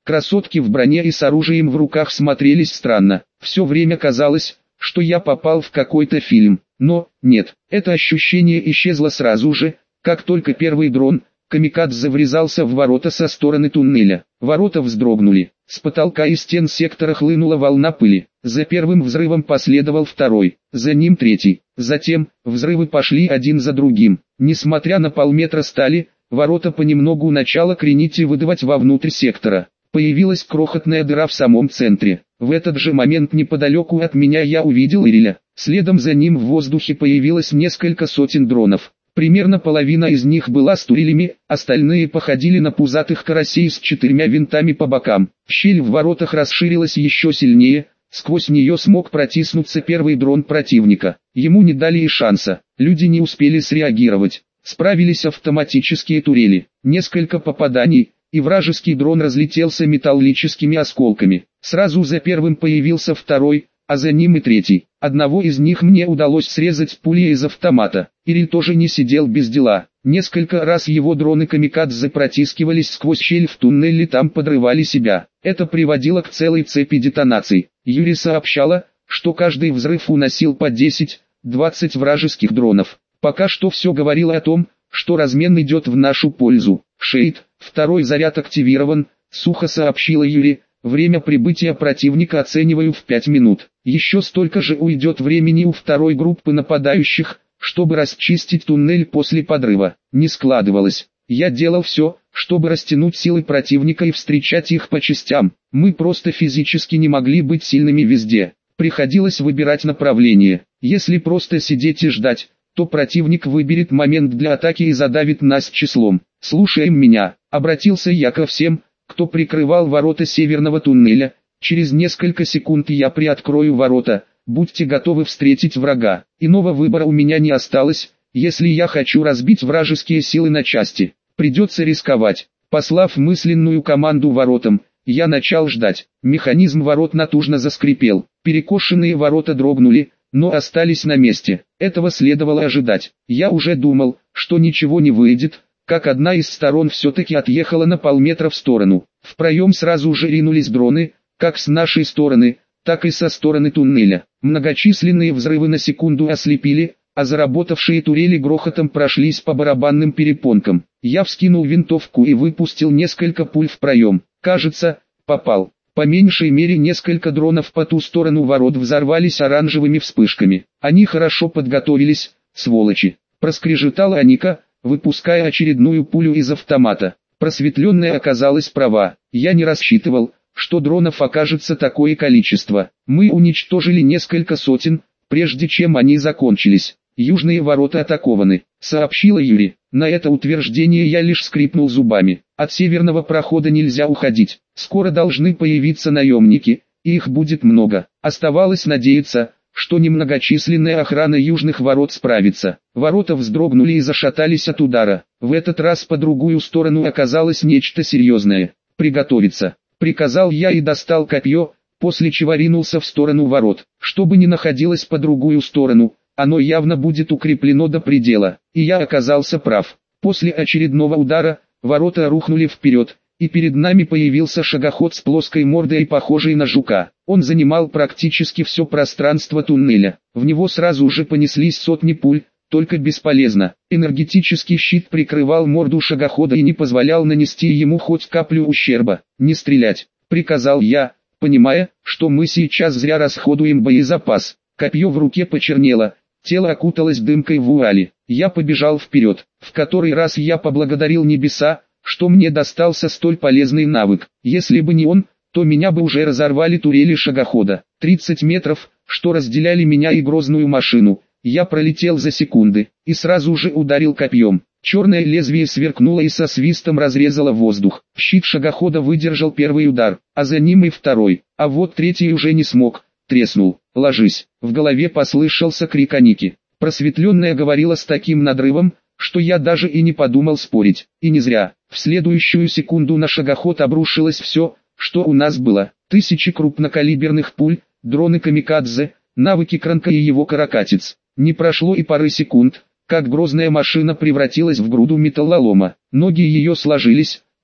Красотки в броне и с оружием в руках смотрелись странно. Все время казалось, что я попал в какой-то фильм. Но, нет, это ощущение исчезло сразу же, как только первый дрон камикадзе врезался в ворота со стороны туннеля. Ворота вздрогнули. С потолка и стен сектора хлынула волна пыли. За первым взрывом последовал второй, за ним третий. Затем, взрывы пошли один за другим. Несмотря на полметра стали, ворота понемногу начало кренить и выдавать вовнутрь сектора. Появилась крохотная дыра в самом центре. В этот же момент неподалеку от меня я увидел Ириля. Следом за ним в воздухе появилось несколько сотен дронов. Примерно половина из них была с турелями, остальные походили на пузатых карасей с четырьмя винтами по бокам. Щель в воротах расширилась еще сильнее, сквозь нее смог протиснуться первый дрон противника. Ему не дали и шанса, люди не успели среагировать. Справились автоматические турели. Несколько попаданий, и вражеский дрон разлетелся металлическими осколками. Сразу за первым появился второй, а за ним и третий. Одного из них мне удалось срезать пулей из автомата. Ириль тоже не сидел без дела. Несколько раз его дроны камикадзе протискивались сквозь щель в туннеле, там подрывали себя. Это приводило к целой цепи детонаций. Юри сообщала, что каждый взрыв уносил по десять-двадцать вражеских дронов. Пока что все говорило о том, что размен идет в нашу пользу. «Шейд, второй заряд активирован», — сухо сообщила Юри. «Время прибытия противника оцениваю в пять минут. Еще столько же уйдет времени у второй группы нападающих, чтобы расчистить туннель после подрыва». Не складывалось. Я делал все, чтобы растянуть силы противника и встречать их по частям. Мы просто физически не могли быть сильными везде. Приходилось выбирать направление. Если просто сидеть и ждать, то противник выберет момент для атаки и задавит нас числом. «Слушаем меня», — обратился я ко всем, кто прикрывал ворота северного туннеля. «Через несколько секунд я приоткрою ворота, будьте готовы встретить врага. Иного выбора у меня не осталось, если я хочу разбить вражеские силы на части. Придется рисковать». Послав мысленную команду воротам, я начал ждать. Механизм ворот натужно заскрипел. Перекошенные ворота дрогнули, но остались на месте. Этого следовало ожидать. Я уже думал, что ничего не выйдет, как одна из сторон все-таки отъехала на полметра в сторону. В проем сразу же ринулись дроны, как с нашей стороны, так и со стороны туннеля. Многочисленные взрывы на секунду ослепили, а заработавшие турели грохотом прошлись по барабанным перепонкам. Я вскинул винтовку и выпустил несколько пуль в проем. Кажется, попал. По меньшей мере несколько дронов по ту сторону ворот взорвались оранжевыми вспышками. Они хорошо подготовились, сволочи. Проскрежетала Аника, выпуская очередную пулю из автомата. Просветленная оказалась права. Я не рассчитывал, что дронов окажется такое количество. Мы уничтожили несколько сотен, прежде чем они закончились. «Южные ворота атакованы», — сообщила Юри. На это утверждение я лишь скрипнул зубами. От северного прохода нельзя уходить. Скоро должны появиться наемники, и их будет много. Оставалось надеяться, что немногочисленная охрана южных ворот справится. Ворота вздрогнули и зашатались от удара. В этот раз по другую сторону оказалось нечто серьезное. «Приготовиться», — приказал я и достал копье, после чего ринулся в сторону ворот. Что бы ни находилось по другую сторону, оно явно будет укреплено до предела. И я оказался прав. После очередного удара, ворота рухнули вперед, и перед нами появился шагоход с плоской мордой, похожей на жука. Он занимал практически все пространство туннеля. В него сразу же понеслись сотни пуль, только бесполезно. Энергетический щит прикрывал морду шагохода и не позволял нанести ему хоть каплю ущерба. «Не стрелять», — приказал я, понимая, что мы сейчас зря расходуем боезапас. Копье в руке почернело, тело окуталось дымкой вуали. Я побежал вперед. В который раз я поблагодарил небеса, что мне достался столь полезный навык. Если бы не он, то меня бы уже разорвали турели шагохода. тридцать метров, что разделяли меня и грозную машину, я пролетел за секунды, и сразу же ударил копьем. Черное лезвие сверкнуло и со свистом разрезало воздух. Щит шагохода выдержал первый удар, а за ним и второй, а вот третий уже не смог. Треснул. «Ложись!» В голове послышался крик Аники. Просветленная говорила с таким надрывом, что я даже и не подумал спорить. И не зря. В следующую секунду на шагоход обрушилось все, что у нас было. Тысячи крупнокалиберных пуль, дроны камикадзе, навыки Кранка и его каракатиц. Не прошло и пары секунд, как грозная машина превратилась в груду металлолома. Ноги ее сложились,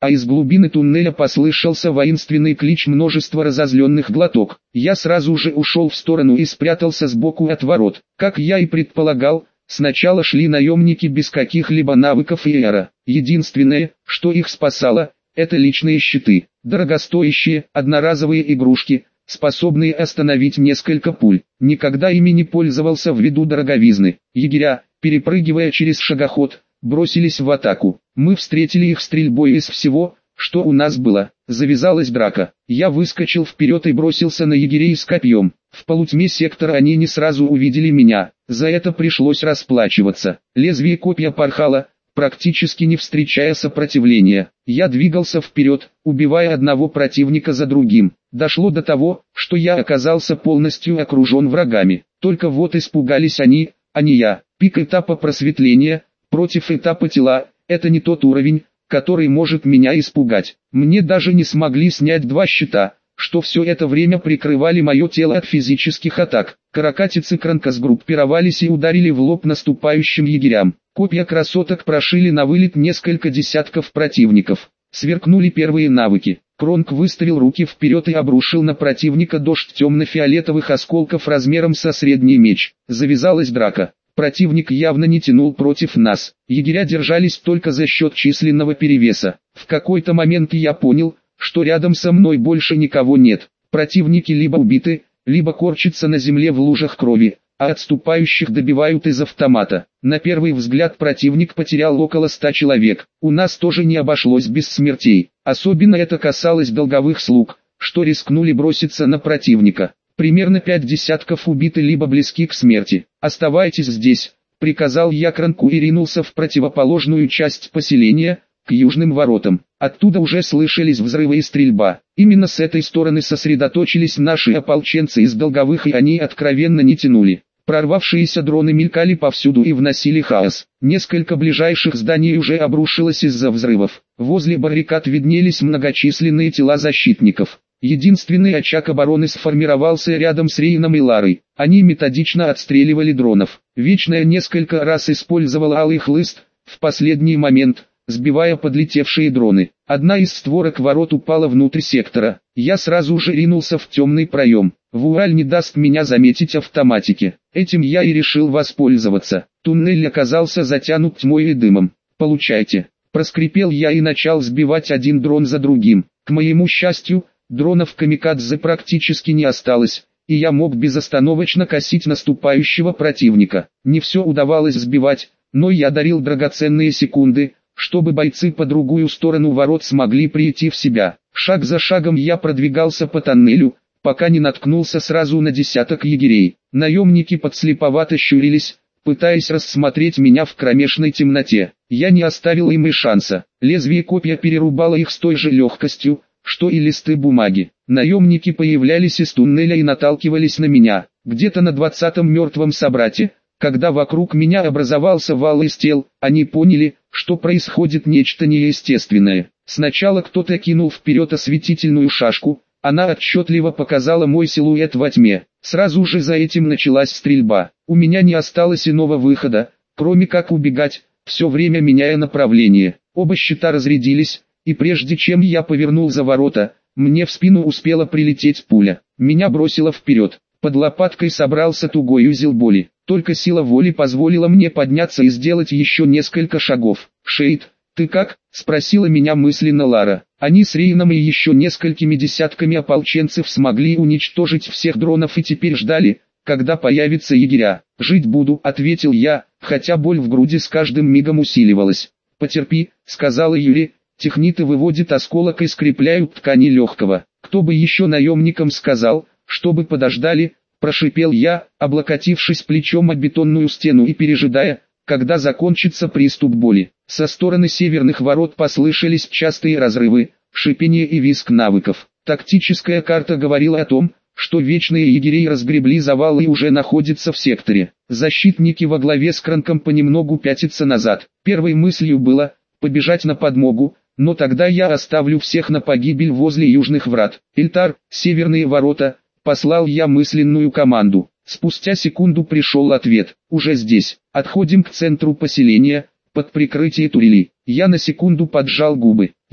а из глубины туннеля послышался воинственный клич множества разозленных глоток. Я сразу же ушел в сторону и спрятался сбоку от ворот. Как я и предполагал, сначала шли наемники без каких-либо навыков и эра. Единственное, что их спасало, это личные щиты. Дорогостоящие, одноразовые игрушки, способные остановить несколько пуль. Никогда ими не пользовался ввиду дороговизны. Егеря, перепрыгивая через шагоход, бросились в атаку. Мы встретили их стрельбой из всего, что у нас было. Завязалась драка. Я выскочил вперед и бросился на егерей с копьем. В полутьме сектора они не сразу увидели меня. За это пришлось расплачиваться. Лезвие копья порхало, практически не встречая сопротивления. Я двигался вперед, убивая одного противника за другим. Дошло до того, что я оказался полностью окружен врагами. Только вот испугались они, а не я. Пик этапа просветления, против этапа тела, это не тот уровень, который может меня испугать. Мне даже не смогли снять два щита, что все это время прикрывали мое тело от физических атак. Каракатицы Кранка сгруппировались и ударили в лоб наступающим егерям. Копья красоток прошили на вылет несколько десятков противников. Сверкнули первые навыки. Кронк выставил руки вперед и обрушил на противника дождь темно-фиолетовых осколков размером со средний меч. Завязалась драка. Противник явно не тянул против нас. Егеря держались только за счет численного перевеса. В какой-то момент я понял, что рядом со мной больше никого нет. Противники либо убиты, либо корчатся на земле в лужах крови, а отступающих добивают из автомата. На первый взгляд противник потерял около ста человек. У нас тоже не обошлось без смертей. Особенно это касалось долговых слуг, что рискнули броситься на противника. Примерно пять десятков убиты либо близки к смерти. «Оставайтесь здесь», — приказал я Кранку и ринулся в противоположную часть поселения, к южным воротам. Оттуда уже слышались взрывы и стрельба. Именно с этой стороны сосредоточились наши ополченцы из долговых, и они откровенно не тянули. Прорвавшиеся дроны мелькали повсюду и вносили хаос. Несколько ближайших зданий уже обрушилось из-за взрывов. Возле баррикад виднелись многочисленные тела защитников. Единственный очаг обороны сформировался рядом с Рейном и Ларой. Они методично отстреливали дронов. Вечная несколько раз использовала алый хлыст, в последний момент, сбивая подлетевшие дроны. Одна из створок ворот упала внутрь сектора. Я сразу же ринулся в темный проем. Вуаль не даст меня заметить автоматики. Этим я и решил воспользоваться. Туннель оказался затянут тьмой и дымом. «Получайте». Проскрипел я и начал сбивать один дрон за другим. К моему счастью, дронов камикадзе практически не осталось, и я мог безостановочно косить наступающего противника. Не все удавалось сбивать, но я дарил драгоценные секунды, чтобы бойцы по другую сторону ворот смогли прийти в себя. Шаг за шагом я продвигался по тоннелю, пока не наткнулся сразу на десяток егерей. Наемники подслеповато щурились, пытаясь рассмотреть меня в кромешной темноте. Я не оставил им и шанса. Лезвие копья перерубало их с той же легкостью, что и листы бумаги. Наемники появлялись из туннеля и наталкивались на меня. Где-то на двадцатом мертвом собрате, когда вокруг меня образовался вал из тел, они поняли, что происходит нечто неестественное. Сначала кто-то кинул вперед осветительную шашку, она отчетливо показала мой силуэт во тьме. Сразу же за этим началась стрельба. У меня не осталось иного выхода, кроме как убегать, все время меняя направление. Оба щита разрядились, и прежде чем я повернул за ворота, мне в спину успела прилететь пуля. Меня бросило вперед. Под лопаткой собрался тугой узел боли. Только сила воли позволила мне подняться и сделать еще несколько шагов. «Шейд, ты как?» — спросила меня мысленно Лара. Они с Рейном и еще несколькими десятками ополченцев смогли уничтожить всех дронов и теперь ждали, когда появятся егеря. «Жить буду», — ответил я, хотя боль в груди с каждым мигом усиливалась. «Потерпи», — сказала Юли. «Техниты выводят осколок и скрепляют ткани легкого». «Кто бы еще наемникам сказал, чтобы подождали», — прошипел я, облокотившись плечом о бетонную стену и пережидая, когда закончится приступ боли. Со стороны северных ворот послышались частые разрывы, шипение и визг навыков. Тактическая карта говорила о том, что вечные егерей разгребли завал и уже находятся в секторе. Защитники во главе с Кранком понемногу пятятся назад. Первой мыслью было побежать на подмогу, но тогда я оставлю всех на погибель возле южных врат. «Эльтар, северные ворота», послал я мысленную команду. Спустя секунду пришел ответ. «Уже здесь. Отходим к центру поселения, под прикрытие турели». Я на секунду поджал губы.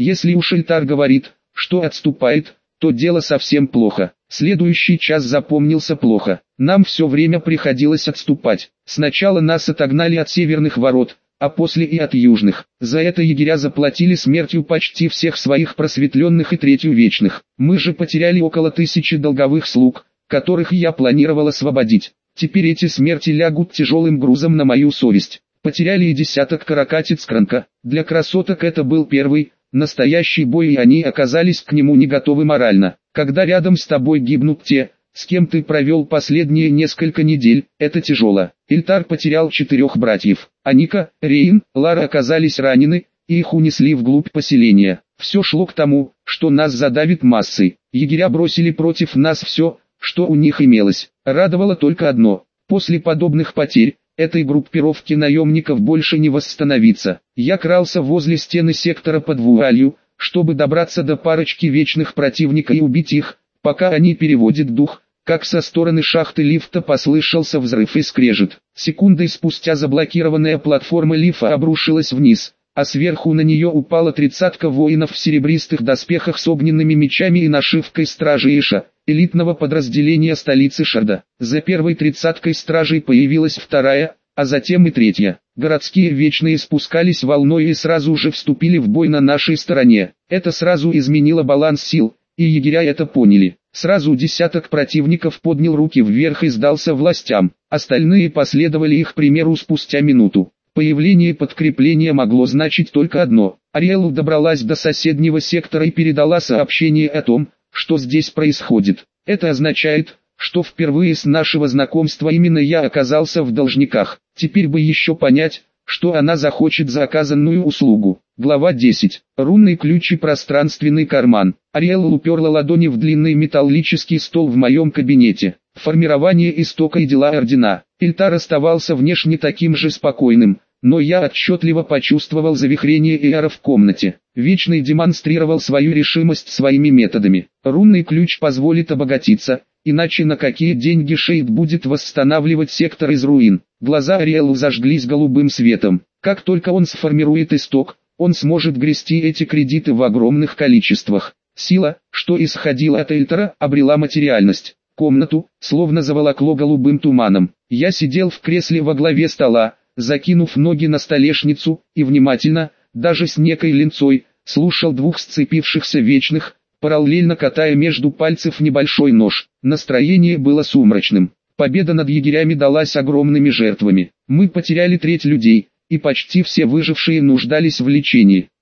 Если уж Эльтар говорит, что отступает, то дело совсем плохо. Следующий час запомнился плохо. Нам все время приходилось отступать. Сначала нас отогнали от северных ворот, а после и от южных. За это егеря заплатили смертью почти всех своих просветленных и третью вечных. Мы же потеряли около тысячи долговых слуг, которых я планировал освободить. Теперь эти смерти лягут тяжелым грузом на мою совесть. Потеряли и десяток каракатиц Кранка. Для красоток это был первый, настоящий бой, и они оказались к нему не готовы морально. Когда рядом с тобой гибнут те, с кем ты провел последние несколько недель, это тяжело. Эльтар потерял четырех братьев. Аника, Рейн, Лара оказались ранены, и их унесли вглубь поселения. Все шло к тому, что нас задавит массой. Егеря бросили против нас все, что у них имелось. Радовало только одно: после подобных потерь, этой группировки наемников больше не восстановится. Я крался возле стены сектора под вуалью, чтобы добраться до парочки вечных противника и убить их, пока они переводят дух, как со стороны шахты лифта послышался взрыв и скрежет. Секундой спустя заблокированная платформа лифта обрушилась вниз, а сверху на нее упала тридцатка воинов в серебристых доспехах с огненными мечами и нашивкой Стражи Иша, элитного подразделения столицы Шарда. За первой тридцаткой стражей появилась вторая, а затем и третья. Городские вечные спускались волной и сразу же вступили в бой на нашей стороне. Это сразу изменило баланс сил, и егеря это поняли. Сразу десяток противников поднял руки вверх и сдался властям, остальные последовали их примеру спустя минуту. Появление подкрепления могло значить только одно: Ариэлла добралась до соседнего сектора и передала сообщение о том, что здесь происходит. Это означает, что впервые с нашего знакомства именно я оказался в должниках. Теперь бы еще понять, что она захочет за оказанную услугу. Глава десять. Рунный ключ и пространственный карман. Ариэлла уперла ладони в длинный металлический стол в моем кабинете. Формирование истока и дела ордена. Эльтар оставался внешне таким же спокойным, но я отчетливо почувствовал завихрение Эара в комнате. Вечный демонстрировал свою решимость своими методами. Рунный ключ позволит обогатиться, иначе на какие деньги Шейд будет восстанавливать сектор из руин? Глаза Ариэллы зажглись голубым светом. Как только он сформирует исток, он сможет грести эти кредиты в огромных количествах. Сила, что исходила от Эльтара, обрела материальность. Комнату, словно заволокло голубым туманом. Я сидел в кресле во главе стола, закинув ноги на столешницу, и внимательно, даже с некой ленцой, слушал двух сцепившихся вечных, параллельно катая между пальцев небольшой нож. Настроение было сумрачным. Победа над егерями далась огромными жертвами. Мы потеряли треть людей, и почти все выжившие нуждались в лечении.